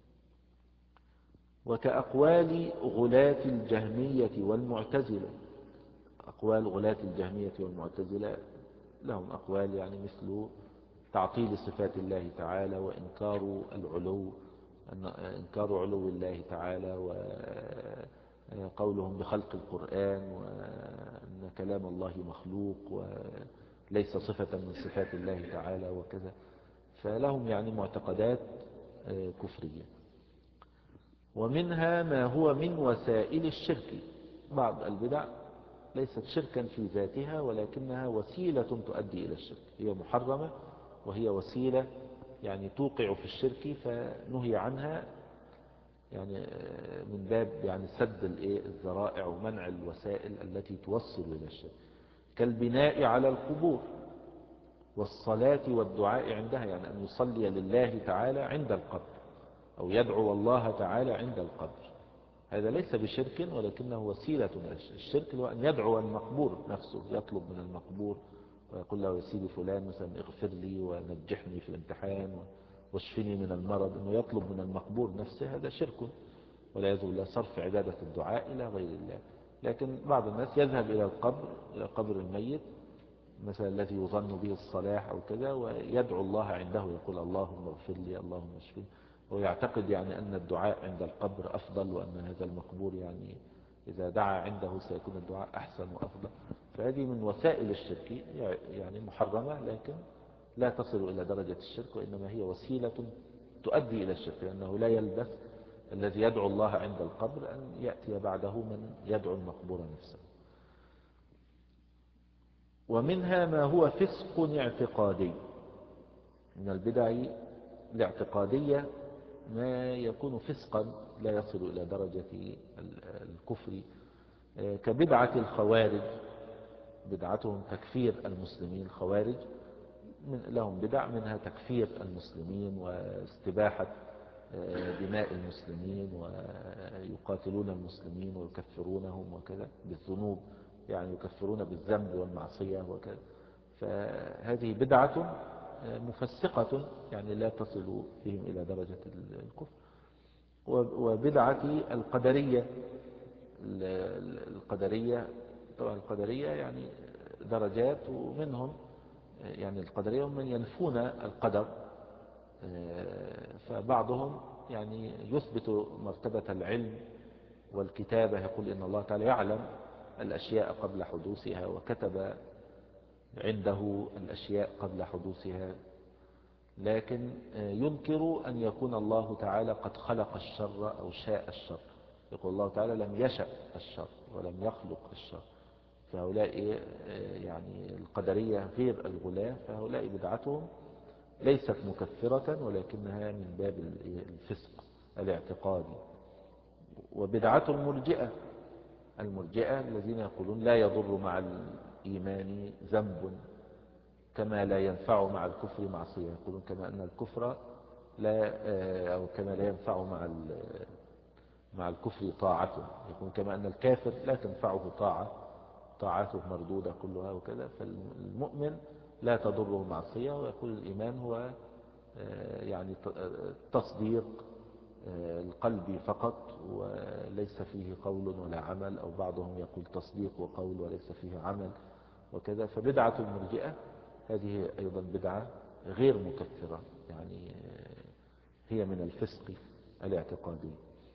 وكأقوال غلاة الجهمية والمعتزلة، أقوال غلاة الجهمية والمعتزلة لهم أقوال يعني مثل تعطيل صفات الله تعالى، وإنكار العلو، إنكار علو الله تعالى، قولهم بخلق القرآن وأن كلام الله مخلوق وليس صفة من صفات الله تعالى وكذا. فلهم يعني معتقدات كفرية. ومنها ما هو من وسائل الشرك. بعض البدع ليست شركا في ذاتها ولكنها وسيلة تؤدي إلى الشرك، هي محرمة وهي وسيلة يعني توقع في الشرك فنهي عنها، يعني من باب يعني سد الذرائع ومنع الوسائل التي توصل إلى الشرك، كالبناء على القبور والصلاة والدعاء عندها، يعني أن يصلي لله تعالى عند القبر أو يدعو الله تعالى عند القبر. هذا ليس بشرك ولكنه وسيلة من الشرك، هو أن يدعو المقبور نفسه، يطلب من المقبور ويقول له يا سيدي فلان مثلا اغفر لي ونجحني في الامتحان واشفني من المرض، أنه يطلب من المقبور نفسه، هذا شرك والعياذ بالله، صرف عبادة الدعاء إلى غير الله. لكن بعض الناس يذهب إلى القبر، إلى قبر الميت مثلا الذي يظن به الصلاح أو كذا، ويدعو الله عنده، يقول اللهم اغفر لي اللهم اشفني، ويعتقد يعني أن الدعاء عند القبر أفضل، وأن هذا المقبور يعني إذا دعا عنده سيكون الدعاء أحسن وأفضل. فهذه من وسائل الشرك، يعني محرمة لكن لا تصل إلى درجة الشرك، وإنما هي وسيلة تؤدي إلى الشرك، لأنه لا يلبث الذي يدعو الله عند القبر أن يأتي بعده من يدعو المقبور نفسه. ومنها ما هو فسق اعتقادي. من البدع الاعتقادية ما يكون فسقا لا يصل إلى درجة الكفر، كبدعة الخوارج، بدعتهم تكفير المسلمين. الخوارج من لهم بدع منها تكفير المسلمين واستباحة دماء المسلمين، ويقاتلون المسلمين ويكفرونهم وكذا بالذنوب، يعني يكفرون بالذنب والمعصية وكذا. فهذه بدعة مفسقة يعني لا تصل فيهم إلى درجة الكفر. وبدعة القدرية. القدرية طبعا القدرية يعني درجات، ومنهم يعني القدرية هم من ينفون القدر، فبعضهم يعني يثبت مرتبة العلم والكتابة، يقول إن الله تعالى يعلم الأشياء قبل حدوثها وكتب عنده الأشياء قبل حدوثها، لكن ينكر أن يكون الله تعالى قد خلق الشر أو شاء الشر. يقول الله تعالى لم يشأ الشر ولم يخلق الشر. فهؤلاء يعني القدرية غير الغلاة، فهؤلاء بدعتهم ليست مكفرة ولكنها من باب الفسق الاعتقادي. وبدعة المرجئة. المرجئة الذين يقولون لا يضر مع الإيمان ذنب كما لا ينفع مع الكفر معصية. يقولون كما أن الكفر لا أو كما لا ينفع مع مع الكفر طاعته، يقول كما أن الكافر لا تنفعه طاعة، طاعته مردودة كلها وكذا. فالمؤمن لا تضره معصية، ويقول الإيمان هو يعني تصديق القلب فقط وليس فيه قول ولا عمل، أو بعضهم يقول تصديق وقول وليس فيه عمل وكذا. فبدعة المرجئة هذه أيضا بدعة غير مكفرة، يعني هي من الفسق الاعتقادي.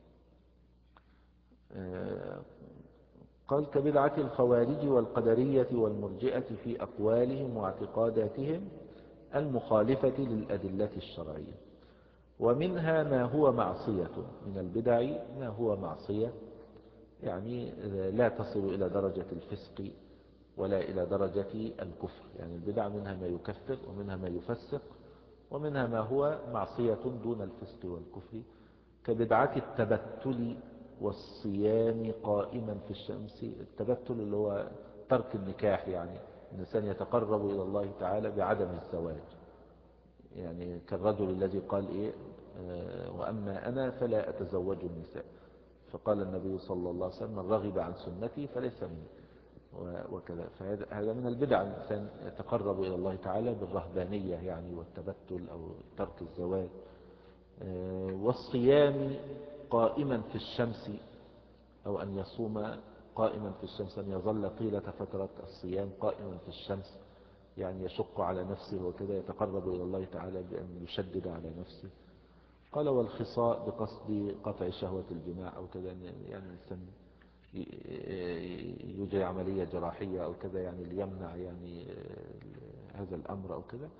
قال كبدعة الخوارج والقدرية والمرجئة في أقوالهم واعتقاداتهم المخالفة للأدلة الشرعية. ومنها ما هو معصية. من البدع ما هو معصية، يعني لا تصل إلى درجة الفسق ولا إلى درجة الكفر. يعني البدع منها ما يكفر ومنها ما يفسق ومنها ما هو معصية دون الفسق والكفر، كبدعة التبتل والصيام قائما في الشمس. التبتل اللي هو ترك النكاح، يعني الإنسان يتقرب إلى الله تعالى بعدم الزواج، يعني كالرجل الذي قال إيه آه وأما أنا فلا أتزوج النساء، فقال النبي صلى الله عليه وسلم من رغب عن سنتي فليس مني وكذا. فهذا من البدع، الإنسان يتقرب إلى الله تعالى بالرهبانية يعني والتبتل أو ترك الزواج. آه والصيام قائما في الشمس، أو أن يصوم قائما في الشمس، أن يظل طيلة فترة الصيام قائما في الشمس، يعني يشق على نفسه وكذا، يتقرب إلى الله تعالى بأن يشدد على نفسه. قال والخصاء بقصد قطع شهوة الجماع أو كذا، يعني الإنسان يجري عملية جراحية أو كذا يعني ليمنع يعني هذا الأمر أو كذا،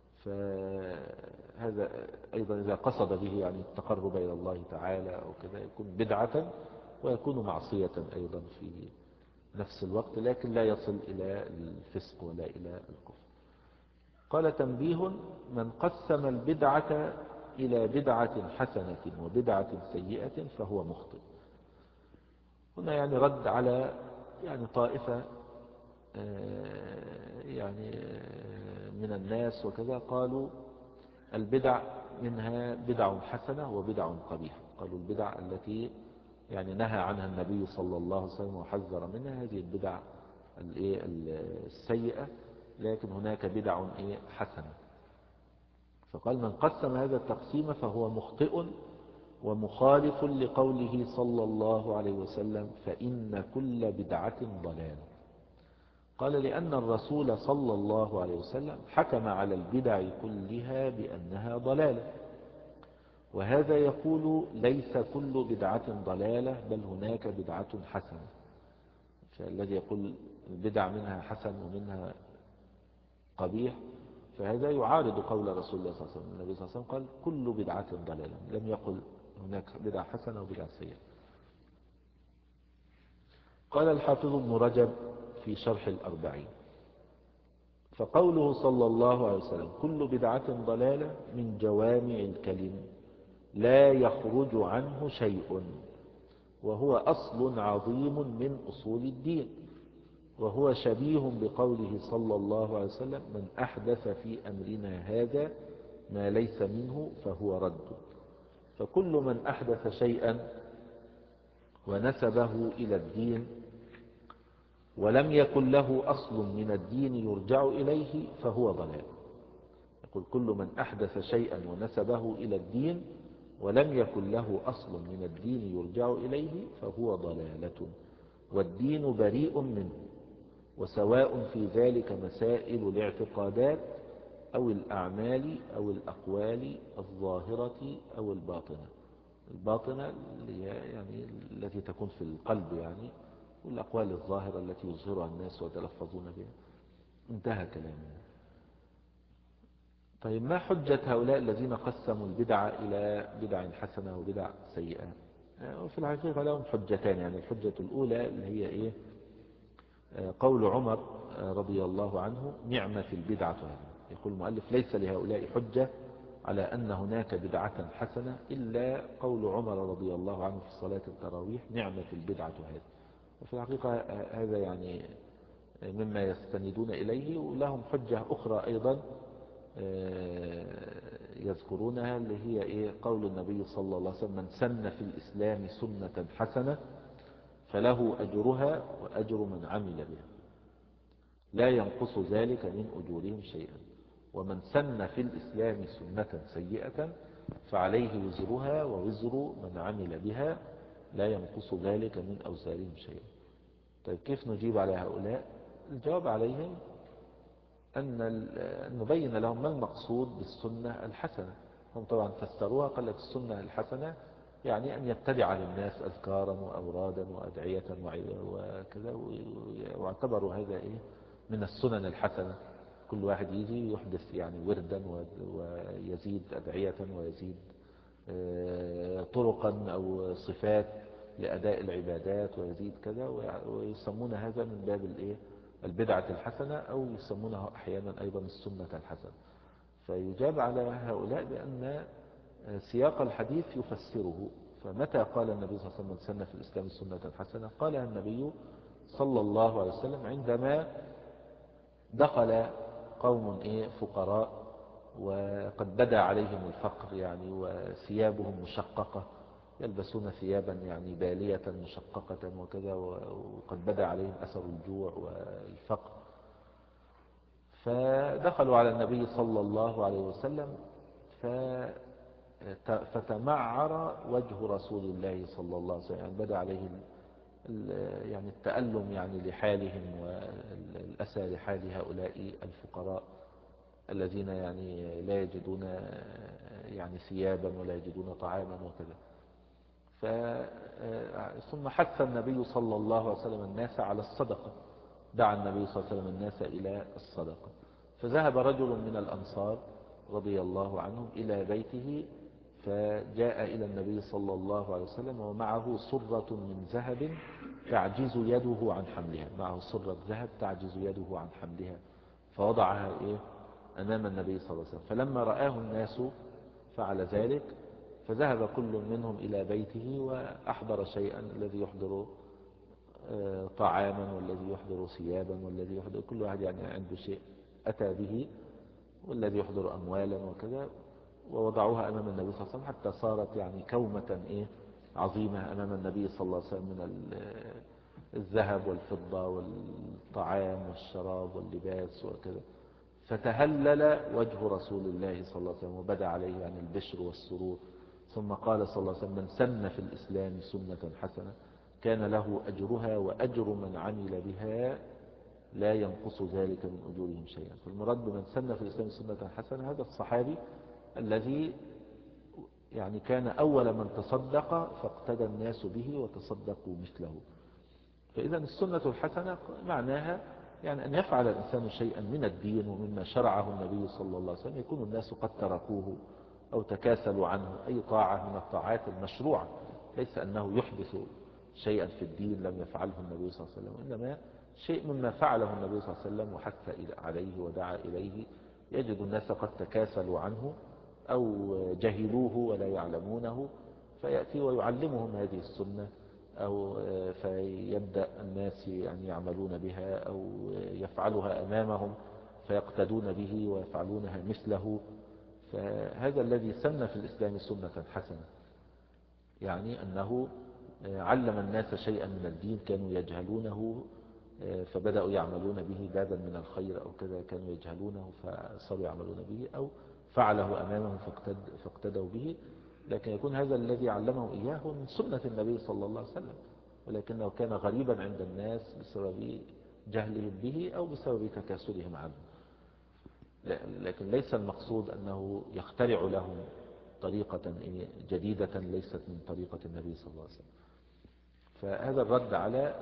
فهذا أيضا إذا قصد به يعني التقرب إلى الله تعالى أو كذا يكون بدعة ويكون معصية أيضا في نفس الوقت، لكن لا يصل إلى الفسق ولا إلى الكفر. قال تنبيه: من قسم البدعة إلى بدعة حسنة وبدعة سيئة فهو مخطئ. هنا يعني رد على يعني طائفة يعني من الناس وكذا، قالوا البدع منها بدع حسنة وبدع قبيحة. قالوا البدع التي يعني نهى عنها النبي صلى الله عليه وسلم وحذر منها هذه البدع السيئة، لكن هناك بدع حسنة. فقال من قسم هذا التقسيم فهو مخطئ ومخالف لقوله صلى الله عليه وسلم: فإن كل بدعة ضلالة. قال لأن الرسول صلى الله عليه وسلم حكم على البدع كلها بأنها ضلالة، وهذا يقول ليس كل بدعة ضلالة بل هناك بدعة حسنة. فالذي يقول البدع منها حسن ومنها قبيح فهذا يعارض قول رسول الله صلى الله عليه وسلم. النبي صلى الله عليه وسلم قال كل بدعة ضلالة، لم يقل هناك بدعة حسنة وبدعة سيئة. قال الحافظ ابن رجب في شرح الأربعين: فقوله صلى الله عليه وسلم كل بدعة ضلالة من جوامع الكلم لا يخرج عنه شيء، وهو أصل عظيم من أصول الدين، وهو شبيه بقوله صلى الله عليه وسلم: من أحدث في أمرنا هذا ما ليس منه فهو رد. فكل من أحدث شيئا ونسبه إلى الدين ولم يكن له أصل من الدين يرجع إليه فهو ضلال. يقول كل من أحدث شيئا ونسبه إلى الدين ولم يكن له أصل من الدين يرجع إليه فهو ضلالة، والدين بريء منه، وسواء في ذلك مسائل الاعتقادات أو الأعمال أو الأقوال الظاهرة أو الباطنة. الباطنة اللي هي يعني التي تكون في القلب يعني، والأقوال الظاهرة التي يظهرها الناس ويتلفظون بها. انتهى كلامه. طيب ما حجة هؤلاء الذين قسموا البدع إلى بدع حسنة وبدع سيئة؟ وفي الحقيقة لهم حجتان. يعني الحجة الأولى اللي هي إيه؟ قول عمر رضي الله عنه: نعمة البدعة هذه. يقول المؤلف ليس لهؤلاء حجة على أن هناك بدعة حسنة إلا قول عمر رضي الله عنه في صلاة التراويح: نعمة البدعة هذه. وفي الحقيقة هذا يعني مما يستندون إليه. ولهم حجة أخرى أيضا يذكرونها اللي هي إيه؟ قول النبي صلى الله عليه وسلم: من سن في الإسلام سنة حسنة فله أجرها وأجر من عمل بها لا ينقص ذلك من أجورهم شيئا، ومن سن في الإسلام سنة سيئة فعليه وزرها ووزر من عمل بها لا ينقص ذلك من أوزارهم شيئا. طيب كيف نجيب على هؤلاء؟ الجواب عليهم أن نبين لهم ما المقصود بالسنة الحسنة. هم طبعا فسروها، قال لك السنة الحسنة يعني أن يتبع للناس أذكارا وأورادا وأدعية وكذا، واعتبروا هذا إيه من السنن الحسنة. كل واحد يجي يحدث يعني وردا ويزيد أدعية ويزيد طرقا أو صفات لأداء العبادات ويزيد كذا، ويسمون هذا من باب الإيه البدعة الحسنة، أو يسمونها أحيانا أيضا السنة الحسنة. فيجاب على هؤلاء بأن سياق الحديث يفسره. فمتى قال النبي صلى الله عليه وسلم: من سن في الإسلام سنة حسنة؟ قالها النبي صلى الله عليه وسلم عندما دخل قوم إيه فقراء وقد بدا عليهم الفقر يعني، وثيابهم مشققة، يلبسون ثيابا يعني بالية مشققة وكذا، وقد بدا عليهم أثر الجوع والفقر. فدخلوا على النبي صلى الله عليه وسلم فتمعر وجه رسول الله صلى الله عليه وسلم، يعني بدا عليه يعني التألم يعني لحالهم والأسى لحال هؤلاء الفقراء الذين يعني لا يجدون يعني ثيابا ولا يجدون طعاما وكذا. ف ثم حث النبي صلى الله عليه وسلم الناس على الصدقة، دعا النبي صلى الله عليه وسلم الناس إلى الصدقة. فذهب رجل من الأنصار رضي الله عنهم إلى بيته، فجاء إلى النبي صلى الله عليه وسلم ومعه صرة من ذهب تعجز يده عن حملها، معه صرة ذهب تعجز يده عن حملها، فوضعها إيه أمام النبي صلى الله عليه وسلم. فلما رآه الناس فعل ذلك، فذهب كل منهم إلى بيته وأحضر شيئا، الذي يحضر طعاما والذي يحضر ثيابا والذي يحضر، كل واحد يعني عنده شيء أتى به، والذي يحضر أموالا وكذا، ووضعوها أمام النبي صلى الله عليه وسلم حتى صارت يعني كومة إيه عظيمة أمام النبي صلى الله عليه وسلم من الذهب والفضة والطعام والشراب واللباس وكذا. فتهلل وجه رسول الله صلى الله عليه وسلم وبدأ عليه يعني البشر والسرور، ثم قال صلى الله عليه وسلم: من سن في الإسلام سنة حسنة كان له أجرها وأجر من عمل بها لا ينقص ذلك من أجورهم شيئا. فالمراد بمن سن في الإسلام سنة حسنة هذا الصحابي الذي يعني كان أول من تصدق فاقتدى الناس به وتصدقوا مثله. فإذا السنة الحسنة معناها يعني أن يفعل الإنسان شيئا من الدين ومما شرعه النبي صلى الله عليه وسلم يكون الناس قد تركوه أو تكاسلوا عنه، أي طاعة من الطاعات المشروعة، ليس أنه يحدث شيئا في الدين لم يفعله النبي صلى الله عليه وسلم، إنما شيء مما فعله النبي صلى الله عليه وسلم وحث عليه ودعا إليه يجد الناس قد تكاسلوا عنه أو جهلوه ولا يعلمونه، فيأتي ويعلمهم هذه السنة، أو فيبدأ الناس يعني يعملون بها أو يفعلها أمامهم فيقتدون به ويفعلونها مثله. فهذا الذي سن في الإسلام سنة حسنة، يعني أنه علم الناس شيئا من الدين كانوا يجهلونه فبدأوا يعملون به بابا من الخير، أو كذا كانوا يجهلونه فصاروا يعملون به، أو فعله أمامهم فاقتدوا به. لكن يكون هذا الذي علمه إياه من سنة النبي صلى الله عليه وسلم، ولكنه كان غريبا عند الناس بسبب جهلهم به أو بسبب تكاسلهم عنه. لكن ليس المقصود أنه يخترع لهم طريقة جديدة ليست من طريقة النبي صلى الله عليه وسلم. فهذا الرد على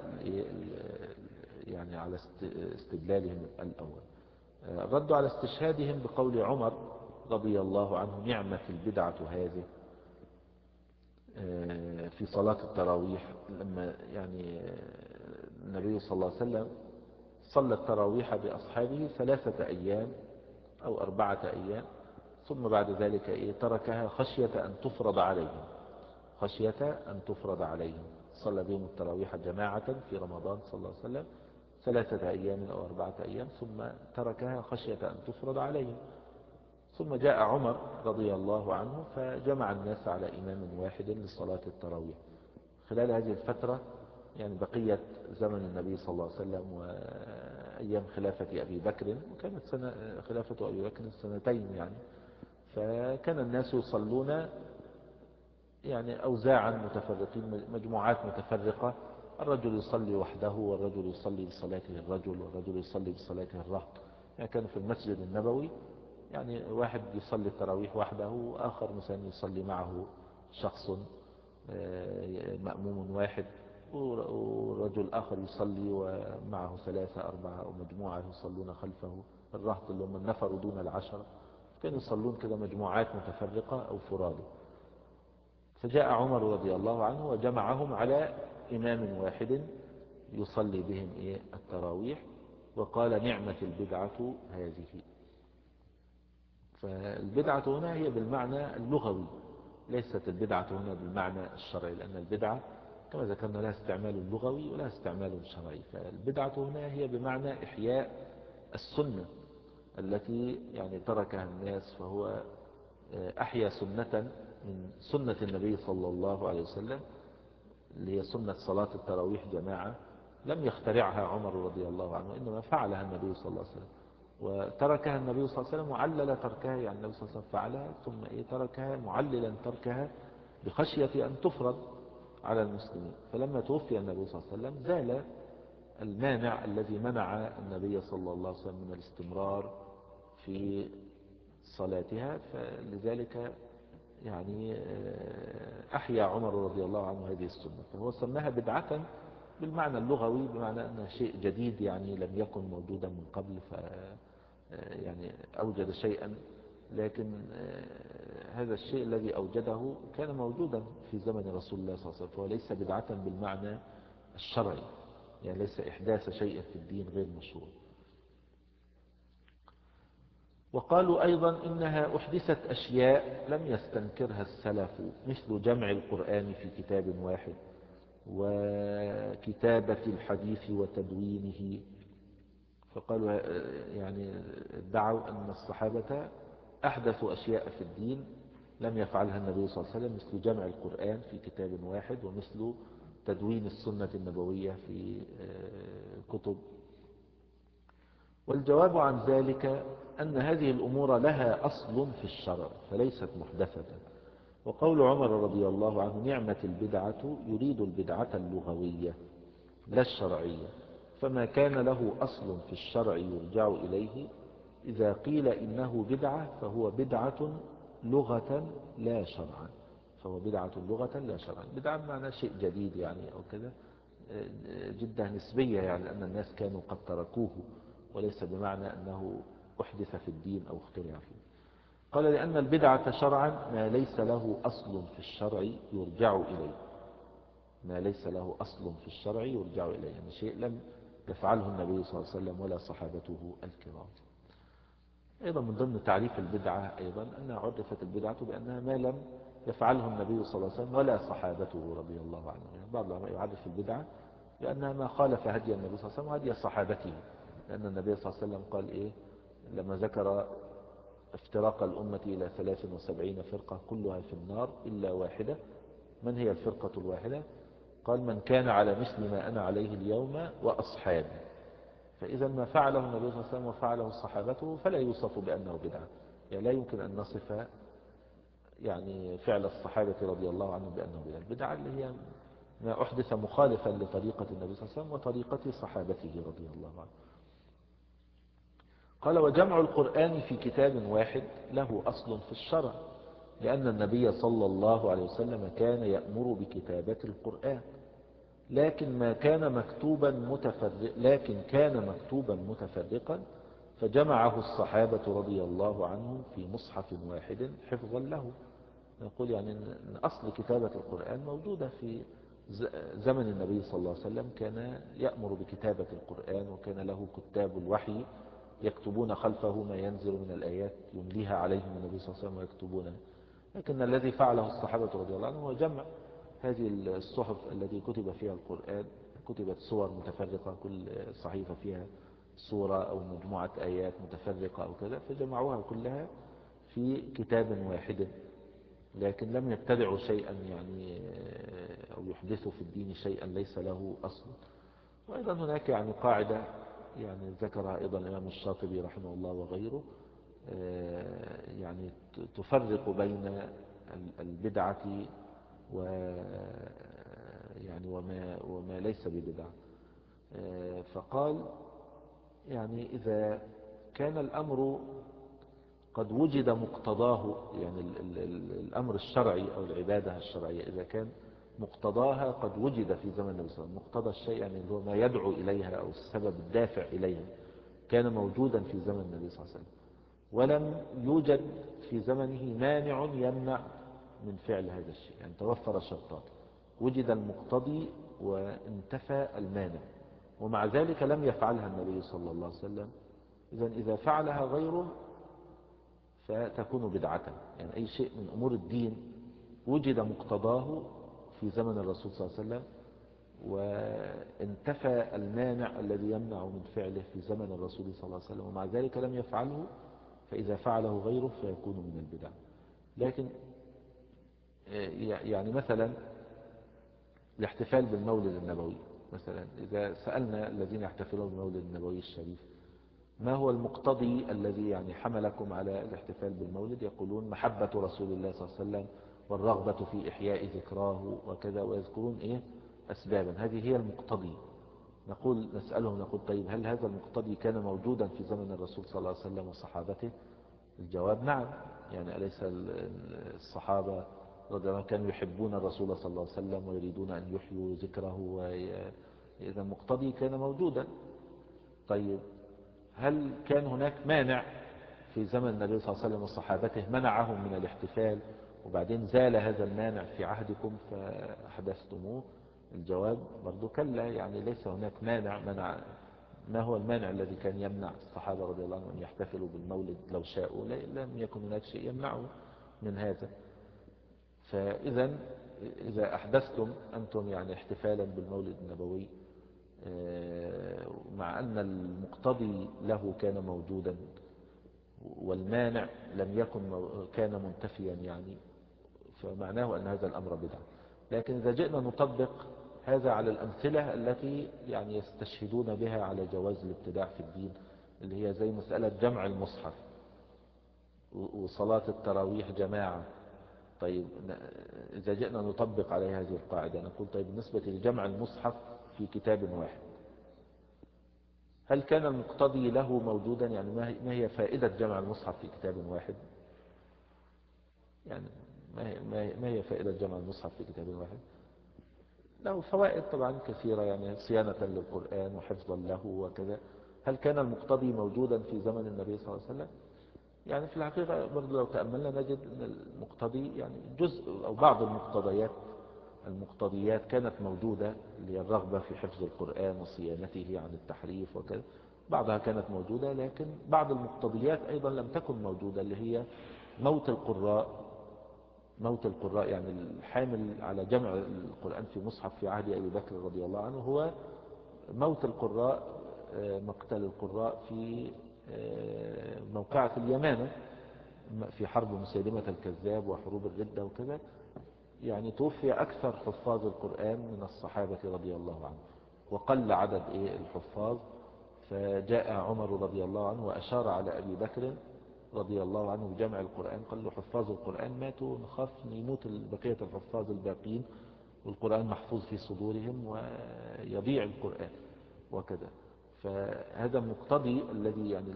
يعني على استدلالهم الأول. الرد على استشهادهم بقول عمر رضي الله عنه: نعمة البدعة هذه، في صلاة التراويح، لما يعني النبي صلى الله عليه وسلم صلى التراويح بأصحابه ثلاثة أيام أو أربعة أيام، ثم بعد ذلك إيه تركها خشية أن تفرض عليهم، خشية أن تفرض عليهم. صلى بهم التراويح جماعة في رمضان صلى الله عليه وسلم ثلاثة أيام أو أربعة أيام، ثم تركها خشية أن تفرض عليهم. ثم جاء عمر رضي الله عنه فجمع الناس على إمام واحد لصلاة التراويح. خلال هذه الفترة يعني بقية زمن النبي صلى الله عليه وسلم وأيام خلافة أبي بكر، وكانت سنة خلافة أبي بكر سنتين يعني، فكان الناس يصلون يعني أوزاعا متفرقين، مجموعات متفرقة، الرجل يصلي وحده والرجل يصلي بصلاته الرجل والرجل يصلي بصلاته الرهط. يعني كان في المسجد النبوي يعني واحد يصلي التراويح وحده وآخر مثلا يصلي معه شخص مأموم واحد، ورجل آخر يصلي ومعه ثلاثة أربعة أو مجموعة يصلون خلفه، الرهط اللي هم النفر دون العشرة، كانوا يصلون كده مجموعات متفرقة أو فرادى. فجاء عمر رضي الله عنه وجمعهم على إمام واحد يصلي بهم إيه التراويح، وقال: نعمة البدعة هذه. فالبدعة هنا هي بالمعنى اللغوي، ليست البدعة هنا بالمعنى الشرعي، لأن البدعة كما ذكرنا لها استعمال لغوي ولها استعمال شرعي. فالبدعة هنا هي بمعنى إحياء السنة التي يعني تركها الناس، فهو أحيا سنة من سنة النبي صلى الله عليه وسلم، اللي هي سنة صلاة التراويح جماعة، لم يخترعها عمر رضي الله عنه، إنما فعلها النبي صلى الله عليه وسلم، وتركها النبي صلى الله عليه وسلم وعلل تركها، يعني النبي صلى الله عليه وسلم فعلها ثم إيه تركها معللا تركها بخشية أن تفرض على المسلمين. فلما توفي النبي صلى الله عليه وسلم زال المانع الذي منع النبي صلى الله عليه وسلم من الاستمرار في صلاتها، فلذلك يعني أحيا عمر رضي الله عنه هذه السنة، فهو سماها بدعة بالمعنى اللغوي، بمعنى أنها شيء جديد يعني لم يكن موجودا من قبل، ف يعني أوجد شيئا، لكن هذا الشيء الذي أوجده كان موجودا في زمن رسول الله صلى الله عليه وسلم، فهو ليس بدعة بالمعنى الشرعي، يعني ليس إحداث شيء في الدين غير مشروع. وقالوا أيضا إنها أحدثت أشياء لم يستنكرها السلف، مثل جمع القرآن في كتاب واحد، وكتابة الحديث وتدوينه. فقالوا يعني ادعوا أن الصحابة أحدثوا أشياء في الدين لم يفعلها النبي صلى الله عليه وسلم، مثل جمع القرآن في كتاب واحد، ومثل تدوين السنة النبوية في كتب. والجواب عن ذلك أن هذه الأمور لها أصل في الشرع فليست محدثة. وقول عمر رضي الله عنه نعمة البدعة يريد البدعة اللغوية لا الشرعية، فما كان له أصل في الشرع يرجع إليه، إذا قيل إنه بدعة فهو بدعة لغة لا شرعا، فهو بدعة لغة لا شرعا. بدعة بمعنى شيء جديد يعني أو كذا، جدا نسبية، يعني أن الناس كانوا قد تركوه، وليس بمعنى أنه أحدث في الدين أو اخترع فيه. قال لأن البدعة شرعا ما ليس له أصل في الشرع يرجع إليه، ما ليس له أصل في الشرع يرجع إليه، يعني شيء لم يفعله النبي صلى الله عليه وسلم ولا صحابته الكرام. أيضا من ضمن تعريف البدعة أيضا أنها عرفت البدعة بأنها ما لم يفعله النبي صلى الله عليه وسلم ولا صحابته رضي الله عنهم. يعني بعض العلماء يعرف البدعة لأنها ما خالف هدي النبي صلى الله عليه وسلم وهدي صحابته، لأن النبي صلى الله عليه وسلم قال إيه لما ذكر افتراق الأمة إلى ثلاث وسبعين فرقة كلها في النار إلا واحدة. من هي الفرقة الواحدة؟ قال من كان على مثل ما أنا عليه اليوم وأصحابي. فإذا ما فعله النبي صلى الله عليه وسلم وفعله صحابته فلا يوصف بأنه بدعة، يعني لا يمكن أن نصف يعني فعل الصحابة رضي الله عنهم بأنه بدعة. البدعة اللي هي ما أحدث مخالفا لطريقة النبي صلى الله عليه وسلم وطريقة صحابته رضي الله عنهم. قال وجمع القرآن في كتاب واحد له أصل في الشرع، لأن النبي صلى الله عليه وسلم كان يأمر بكتابة القرآن، لكن ما كان مكتوبا متفرق لكن كان مكتوبا متفرقا فجمعه الصحابة رضي الله عنهم في مصحف واحد حفظا له. نقول يعني أن أصل كتابة القرآن موجودة في زمن النبي صلى الله عليه وسلم، كان يأمر بكتابة القرآن وكان له كتاب الوحي يكتبون خلفه ما ينزل من الآيات يمليها عليهم النبي صلى الله عليه وسلم ويكتبونها. لكن الذي فعله الصحابة رضي الله عنهم هو جمع هذه الصحف التي كتب فيها القرآن، كتبت صور متفرقة كل صحيفة فيها صورة أو مجموعة آيات متفرقة أو كذا، فجمعوها كلها في كتاب واحد، لكن لم يبتدعوا شيئا يعني أو يحدثوا في الدين شيئا ليس له أصل. وأيضا هناك يعني قاعدة يعني ذكرها أيضا الإمام الشاطبي رحمه الله وغيره، يعني تفرق بين البدعة و يعني وما وما ليس ببدعة. فقال يعني إذا كان الأمر قد وجد مقتضاه، يعني ال ال ال الأمر الشرعي أو العبادة الشرعية إذا كان مقتضاها قد وجد في زمن النبي صلى الله عليه وسلم، مقتضى الشيء يعني اللي هو ما يدعو إليها أو السبب الدافع إليها كان موجودا في زمن النبي صلى الله عليه وسلم، ولم يوجد في زمنه مانع يمنع من فعل هذا الشيء، يعني توفر شرطان، وجد المقتضي وانتفى المانع، ومع ذلك لم يفعلها النبي صلى الله عليه وسلم. إذا إذا فعلها غيره فتكون بدعة. يعني أي شيء من أمور الدين وجد مقتضاه في زمن الرسول صلى الله عليه وسلم وانتفى المانع الذي يمنع من فعله في زمن الرسول صلى الله عليه وسلم ومع ذلك لم يفعله، فإذا فعله غيره فيكون من البدع. لكن يعني مثلا الاحتفال بالمولد النبوي، مثلا إذا سألنا الذين يحتفلون بالمولد النبوي الشريف ما هو المقتضي الذي يعني حملكم على الاحتفال بالمولد، يقولون محبة رسول الله صلى الله عليه وسلم والرغبة في إحياء ذكراه وكذا، ويذكرون إيه أسبابا، هذه هي المقتضي. نقول نسألهم نقول طيب هل هذا المقتضي كان موجودا في زمن الرسول صلى الله عليه وسلم وصحابته؟ الجواب نعم، يعني أليس الصحابة رضي الله عنهم كانوا يحبون الرسول صلى الله عليه وسلم ويريدون أن يحيوا ذكره، وإذا المقتضي كان موجودا. طيب هل كان هناك مانع في زمن النبي صلى الله عليه وسلم وصحابته منعهم من الاحتفال وبعدين زال هذا المانع في عهدكم فأحدثتموه؟ الجواب برضو كلا، يعني ليس هناك مانع منع. ما هو المانع الذي كان يمنع الصحابة رضي الله عنهم أن يحتفلوا بالمولد لو شاءوا؟ لم يكن هناك شيء يمنعه من هذا. فإذا إذا أحدثتم أنتم يعني احتفالا بالمولد النبوي مع أن المقتضي له كان موجودا والمانع لم يكن كان منتفيا، يعني فمعناه أن هذا الأمر بدعة. لكن إذا جئنا نطبق هذا على الأمثلة التي يعني يستشهدون بها على جواز الابتداع في الدين، اللي هي زي مسألة جمع المصحف وصلاة التراويح جماعة. طيب إذا جئنا نطبق عليه هذه القاعدة نقول طيب بالنسبة لجمع المصحف في كتاب واحد، هل كان المقتضي له موجودا؟ يعني ما هي فائدة جمع المصحف في كتاب واحد؟ يعني ما هي فائدة جمع المصحف في كتاب واحد؟ له فوائد طبعا كثيرة، يعني صيانة للقرآن وحفظا له وكذا. هل كان المقتضي موجودا في زمن النبي صلى الله عليه وسلم؟ يعني في الحقيقة برضو لو تأملنا نجد أن المقتضي يعني جزء أو بعض المقتضيات المقتضيات كانت موجودة، اللي هي الرغبة في حفظ القرآن وصيانته عن التحريف وكذا، بعضها كانت موجودة. لكن بعض المقتضيات أيضا لم تكن موجودة، اللي هي موت القراء موت القراء يعني الحامل على جمع القرآن في مصحف في عهد أبي بكر رضي الله عنه هو موت القراء، مقتل القراء في موقعة اليمامة في حرب مسيلمة الكذاب وحروب الردة وكذا. يعني توفي أكثر حفاظ القرآن من الصحابة رضي الله عنه وقل عدد إيه الحفاظ. فجاء عمر رضي الله عنه وأشار على أبي بكر رضي الله عنه بجمع القرآن، قال له حفاظ القرآن ماتوا، نخاف يموت بقية الحفاظ الباقين والقرآن محفوظ في صدورهم ويضيع القرآن وكذا. فهذا مقتضي الذي يعني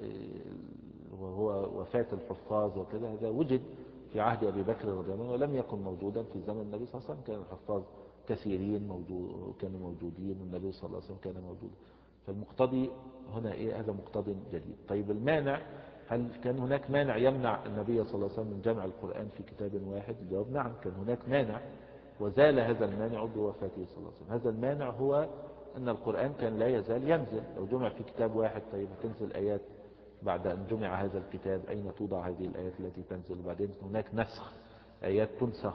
وهو وفاة الحفاظ وكذا، هذا وجد في عهد أبي بكر رضي الله عنه ولم يكن موجودا في زمن النبي صلى الله عليه وسلم. كان الحفاظ كثيرين موجود كانوا موجودين والنبي صلى الله عليه وسلم كان موجود. فالمقتضي هنا إيه؟ هذا مقتضي جديد. طيب المانع، هل كان هناك مانع يمنع النبي صلى الله عليه وسلم من جمع القرآن في كتاب واحد؟ الجواب نعم، كان هناك مانع وزال هذا المانع بوفاته صلى الله عليه وسلم. هذا المانع هو أن القرآن كان لا يزال ينزل. لو جمع في كتاب واحد طيب هتنزل آيات بعد أن جمع هذا الكتاب، أين توضع هذه الآيات التي تنزل؟ وبعدين هناك نسخ، آيات تنسخ،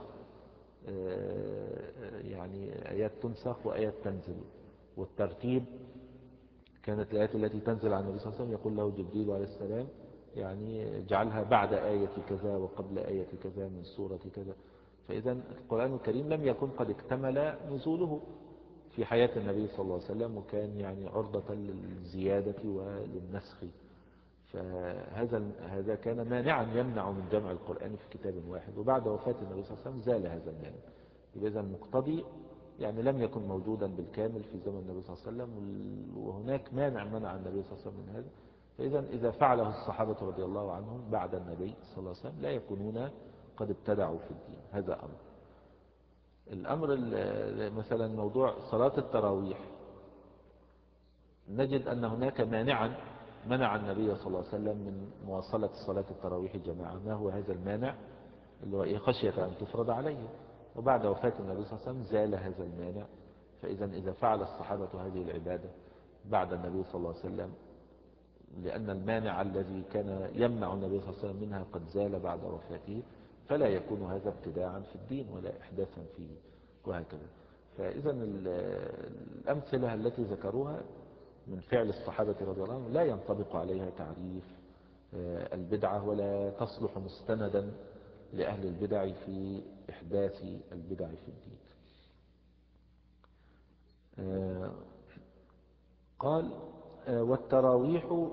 يعني آيات تنسخ وآيات تنزل. والترتيب كانت الآيات التي تنزل عن النبي صلى الله عليه وسلم يقول له جبريل عليه السلام يعني اجعلها بعد آية كذا وقبل آية كذا من سورة كذا. فإذا القرآن الكريم لم يكن قد اكتمل نزوله في حياة النبي صلى الله عليه وسلم، وكان يعني عرضة للزيادة وللنسخ. فهذا هذا كان مانعا يمنع من جمع القرآن في كتاب واحد، وبعد وفاة النبي صلى الله عليه وسلم زال هذا المانع. إذا المقتضي يعني لم يكن موجودا بالكامل في زمن النبي صلى الله عليه وسلم، وهناك مانع منع النبي صلى الله عليه وسلم من هذا. فإذا إذا فعله الصحابة رضي الله عنهم بعد النبي صلى الله عليه وسلم لا يكونون قد ابتدعوا في الدين. هذا أمر. الأمر مثلا موضوع صلاة التراويح، نجد أن هناك مانعا منع النبي صلى الله عليه وسلم من مواصلة صلاة التراويح جماعة. ما هو هذا المانع؟ اللي هو إيه؟ خشية أن تفرض عليه. وبعد وفاة النبي صلى الله عليه وسلم زال هذا المانع. فإذا إذا فعل الصحابة هذه العبادة بعد النبي صلى الله عليه وسلم، لأن المانع الذي كان يمنع النبي صلى الله عليه وسلم منها قد زال بعد وفاته، فلا يكون هذا ابتداعا في الدين ولا إحداثا فيه وهكذا. فإذا الأمثلة التي ذكروها من فعل الصحابة رضي الله عنهم لا ينطبق عليها تعريف البدعة، ولا تصلح مستندا لأهل البدع في إحداث البدع في الدين. قال والتراويح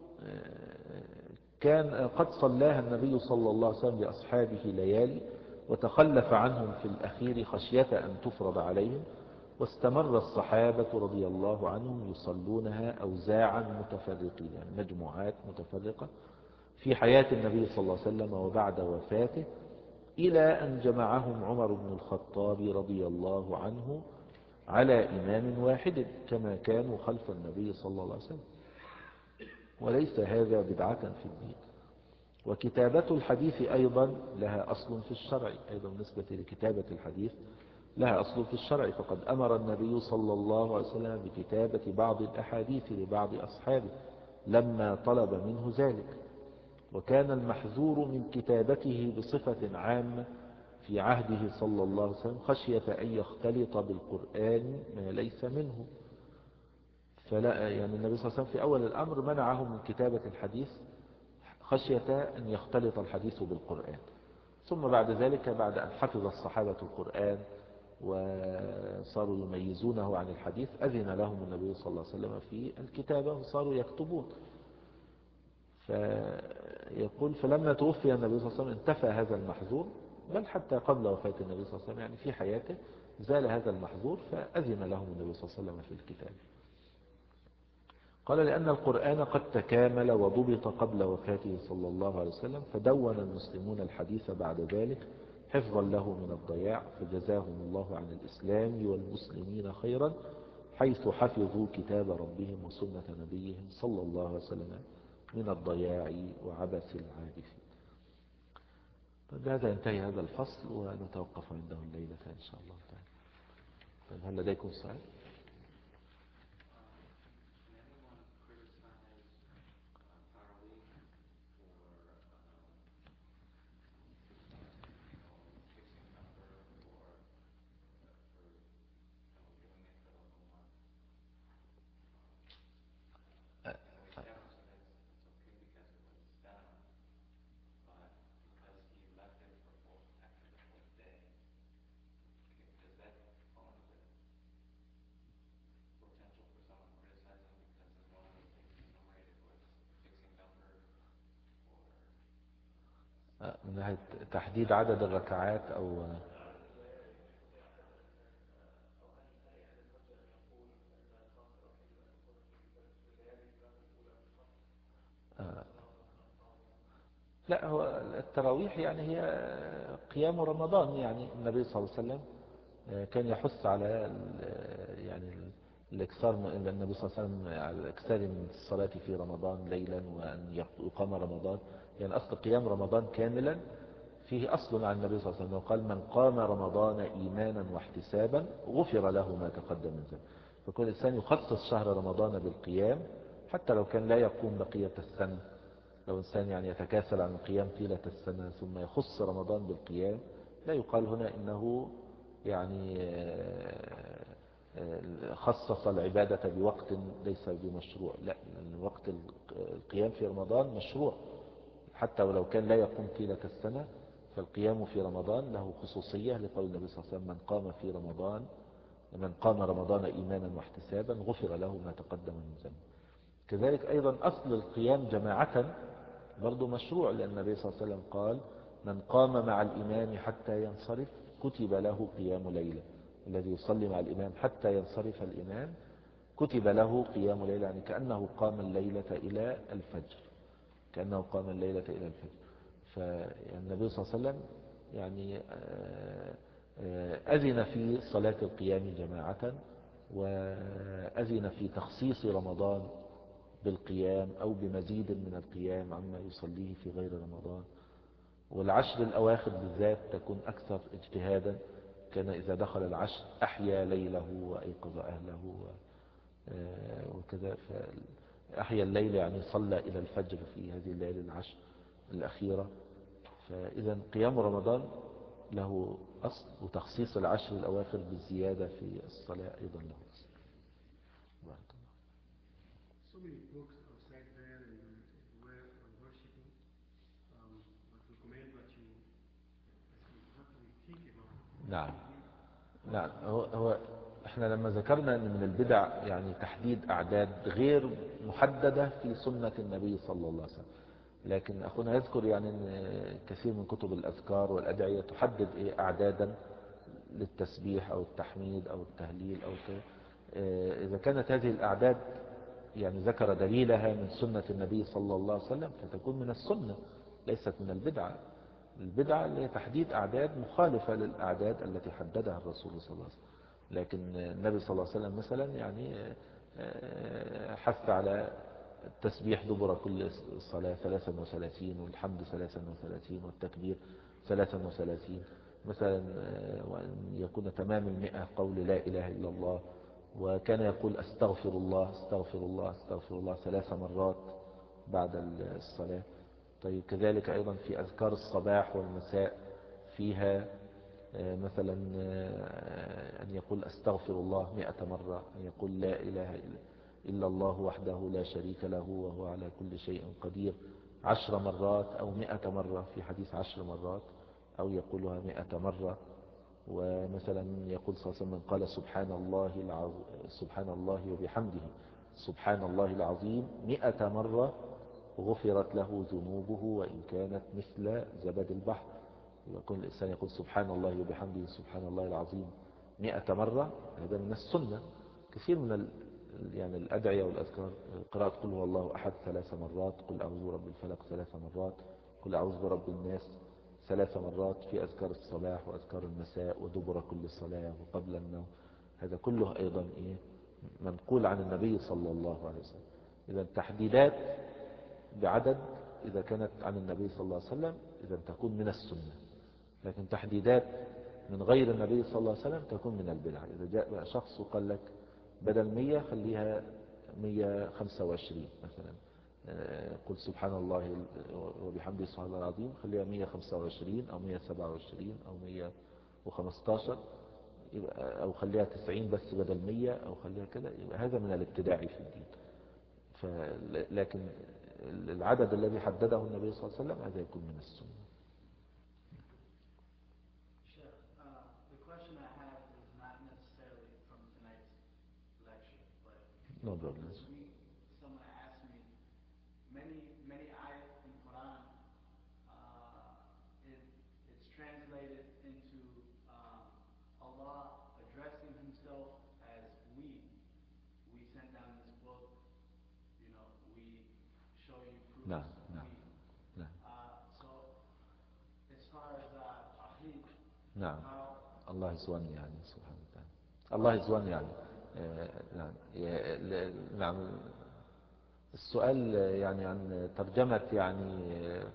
كان قد صلاها النبي صلى الله عليه وسلم لأصحابه ليالي وتخلف عنهم في الأخير خشية أن تفرض عليهم، واستمر الصحابة رضي الله عنهم يصلونها أوزاعا متفرقين، يعني مجموعات متفرقة في حياة النبي صلى الله عليه وسلم وبعد وفاته، إلى أن جمعهم عمر بن الخطاب رضي الله عنه على إمام واحد كما كانوا خلف النبي صلى الله عليه وسلم. وليس هذا بدعة في الدين. وكتابة الحديث أيضا لها أصل في الشرع، أيضا بالنسبة لكتابة الحديث لها أصل في الشرع، فقد أمر النبي صلى الله عليه وسلم بكتابة بعض الأحاديث لبعض أصحابه لما طلب منه ذلك. وكان المحذور من كتابته بصفة عامة في عهده صلى الله عليه وسلم خشية أن يختلط بالقرآن ما ليس منه. فلا يعني النبي صلى الله عليه وسلم في أول الأمر منعه من كتابة الحديث خشية أن يختلط الحديث بالقرآن. ثم بعد ذلك بعد أن حفظ الصحابة القرآن وصاروا يميزونه عن الحديث، أذن لهم النبي صلى الله عليه وسلم في الكتابة وصاروا يكتبون. فيقول فلما توفي النبي صلى الله عليه وسلم انتفى هذا المحظور، بل حتى قبل وفاة النبي صلى الله عليه وسلم يعني في حياته زال هذا المحظور، فأذن لهم النبي صلى الله عليه وسلم في الكتاب. قال لأن القرآن قد تكامل وضبط قبل وفاته صلى الله عليه وسلم، فدون المسلمون الحديث بعد ذلك حفظا له من الضياع، فجزاهم الله عن الإسلام والمسلمين خيرا حيث حفظوا كتاب ربهم وسنة نبيهم صلى الله عليه وسلم من الضياع وعبث العابثين. بهذا ينتهي هذا الفصل ونتوقف عنده الليلة إن شاء الله تعالى. طيب هل لديكم سؤال؟ من ناحية تحديد عدد الركعات أو آه لا، هو التراويح يعني هي قيام رمضان. يعني النبي صلى الله عليه وسلم كان يحث على يعني الاكثار، النبي صلى الله عليه وسلم على الاكثار من الصلاة في رمضان ليلا وأن يقام رمضان. يعني أصل قيام رمضان كاملا فيه أصل عن النبي صلى الله عليه وسلم، وقال من قام رمضان إيمانا واحتسابا غفر له ما تقدم من ذنبه. فكل إنسان يخصص شهر رمضان بالقيام حتى لو كان لا يقوم بقية السنة. لو إنسان يعني يتكاسل عن القيام طيلة السنة ثم يخص رمضان بالقيام، لا يقال هنا إنه يعني خصص العبادة بوقت ليس بمشروع. لا، وقت القيام في رمضان مشروع حتى ولو كان لا يقوم طيلة السنة، فالقيام في رمضان له خصوصية لقول النبي صلى الله عليه وسلم من قام في رمضان من قام رمضان إيمانا واحتسابا غفر له ما تقدم من ذنبه. كذلك أيضا أصل القيام جماعة برضو مشروع، لأن النبي صلى الله عليه وسلم قال من قام مع الإمام حتى ينصرف كتب له قيام ليلة. الذي يصلي مع الإمام حتى ينصرف الإمام كتب له قيام ليلة، يعني كأنه قام الليلة إلى الفجر كأنه قام الليلة إلى الفجر. فالنبي صلى الله عليه وسلم يعني أذن في صلاة القيام جماعة، وأذن في تخصيص رمضان بالقيام أو بمزيد من القيام عما يصليه في غير رمضان. والعشر الأواخر بالذات تكون أكثر اجتهادا، كان إذا دخل العشر أحيا ليله وأيقظ أهله وكذا. فأحيا الليل يعني صلى إلى الفجر في هذه الليالي العشر الأخيرة. فإذا قيام رمضان له أصل، وتخصيص العشر الأواخر بالزيادة في الصلاة أيضا له أصل. So many books outside there and where on worshiping, um, but recommend what you, what we think about. نعم نعم هو, هو احنا لما ذكرنا ان من البدع يعني تحديد اعداد غير محددة في سنة النبي صلى الله عليه وسلم، لكن اخونا يذكر يعني ان كثير من كتب الاذكار والادعية تحدد ايه اعدادا للتسبيح او التحميد او التهليل او كده. اذا كانت هذه الاعداد يعني ذكر دليلها من سنة النبي صلى الله عليه وسلم فتكون من السنة ليست من البدعة. البدعة اللي هي تحديد أعداد مخالفة للأعداد التي حددها الرسول صلى الله عليه وسلم. لكن النبي صلى الله عليه وسلم مثلا يعني حث على التسبيح دبر كل صلاة ثلاثا وثلاثين، والحمد ثلاثا وثلاثين، والتكبير ثلاثا وثلاثين مثلا، وأن يكون تمام المئة قول لا إله إلا الله. وكان يقول أستغفر الله أستغفر الله أستغفر الله ثلاث مرات بعد الصلاة. طيب كذلك أيضا في أذكار الصباح والمساء فيها مثلا أن يقول أستغفر الله مئة مرة، أن يقول لا إله إلا الله وحده لا شريك له وهو على كل شيء قدير عشر مرات أو مئة مرة في حديث عشر مرات، أو يقولها مئة مرة. ومثلا يقول صلى الله عليه وسلم قال سبحان الله العظيم سبحان الله وبحمده سبحان الله العظيم مئة مرة غفرت له ذنوبه وإن كانت مثل زبد البحر. يكون الإنسان يقول سبحان الله وبحمده سبحان الله العظيم مئة مرة، هذا من السنة. كثير من ال... يعني الأدعية والأذكار، قراءة قل هو الله أحد ثلاث مرات، قل أعوذ برب الفلق ثلاث مرات، قل أعوذ برب الناس ثلاث مرات في أذكار الصباح وأذكار المساء ودبر كل صلاة وقبل النوم. هذا كله أيضا إيه منقول عن النبي صلى الله عليه وسلم. إذا تحديدات بعدد إذا كانت عن النبي صلى الله عليه وسلم إذا تكون من السنة، لكن تحديدات من غير النبي صلى الله عليه وسلم تكون من البدع. إذا جاء شخص وقال لك بدل مية خليها مية وخمسة وعشرين مثلا، قل سبحان الله وبحمده سبحان الله العظيم خليها مية وخمسة وعشرين أو مية وسبعة وعشرين أو مية وخمستاشر، أو خليها تسعين بس بدل مية، أو خليها كده، يبقى هذا من الابتداع في الدين. لكن العدد الذي حدده النبي صلى الله عليه وسلم هذا يكون من السنة. No problem. Someone asked me, many many ayat in Quran, uh, it, it's translated into um, Allah addressing Himself as we. We sent down this book, you know, we show you proofs. No, no, we. no. Uh, so, as far as uh, Ahid, نعم how الله is one يعني سبحانه وتعالى. الله is one يعني آه، نعم ي- نعم. السؤال يعني عن ترجمة يعني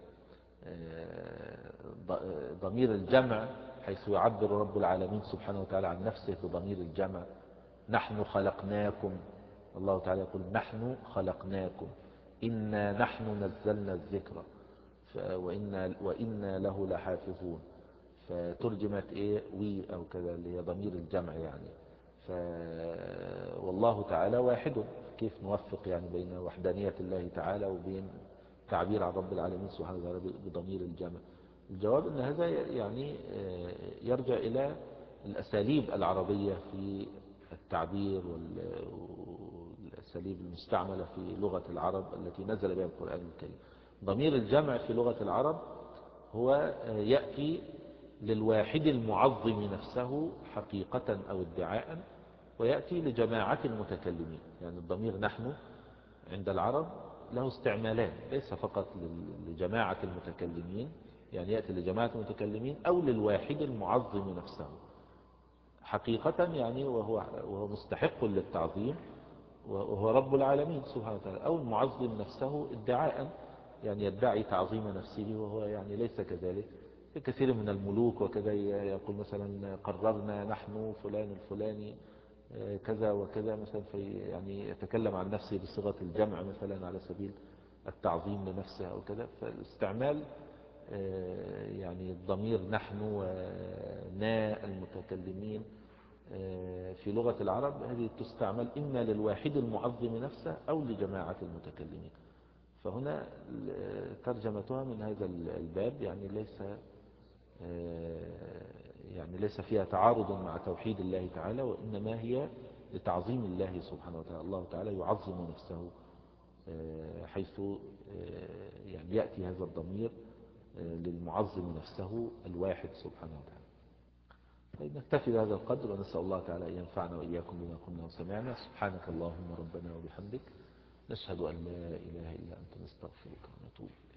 آه، ض- ضمير الجمع، حيث يعبر رب العالمين سبحانه وتعالى عن نفسه بضمير الجمع. نحن خلقناكم، الله تعالى يقول نحن خلقناكم، إنا نحن نزلنا الذكر وإنا, وإنا له لحافظون. فترجمت ايه وي او كذا اللي هي ضمير الجمع يعني. ف والله تعالى واحد، كيف نوفق يعني بين وحدانية الله تعالى وبين تعبير عن رب العالمين سبحانه وتعالى بضمير الجمع؟ الجواب ان هذا يعني يرجع الى الاساليب العربية في التعبير والاساليب المستعملة في لغة العرب التي نزل بها القرآن الكريم. ضمير الجمع في لغة العرب هو يأتي للواحد المعظم نفسه حقيقة أو ادعاء، ويأتي لجماعة المتكلمين. يعني الضمير نحن عند العرب له استعمالان، ليس فقط لجماعة المتكلمين، يعني يأتي لجماعة المتكلمين أو للواحد المعظم نفسه حقيقة يعني وهو, وهو مستحق للتعظيم وهو رب العالمين سبحانه وتعالى، أو المعظم نفسه ادعاء يعني يدعي تعظيم نفسه وهو يعني ليس كذلك. كثير من الملوك وكذا يقول مثلا قررنا نحن فلان الفلاني كذا وكذا مثلا، في يعني يتكلم عن نفسه بصيغة الجمع مثلا على سبيل التعظيم لنفسه أو كذا. فالاستعمال يعني الضمير نحن ونا المتكلمين في لغة العرب هذه تستعمل إما للواحد المعظم نفسه أو لجماعة المتكلمين. فهنا ترجمتها من هذا الباب يعني ليس يعني ليس فيها تعارض مع توحيد الله تعالى، وإنما هي لتعظيم الله سبحانه وتعالى. الله تعالى يعظم نفسه حيث يعني يأتي هذا الضمير للمعظم نفسه الواحد سبحانه وتعالى. طيب نكتفي بهذا القدر، ونسأل الله تعالى أن ينفعنا وإياكم بما قلنا وسمعنا. سبحانك اللهم ربنا وبحمدك نشهد أن لا إله إلا أنت نستغفرك ونتوب إليك.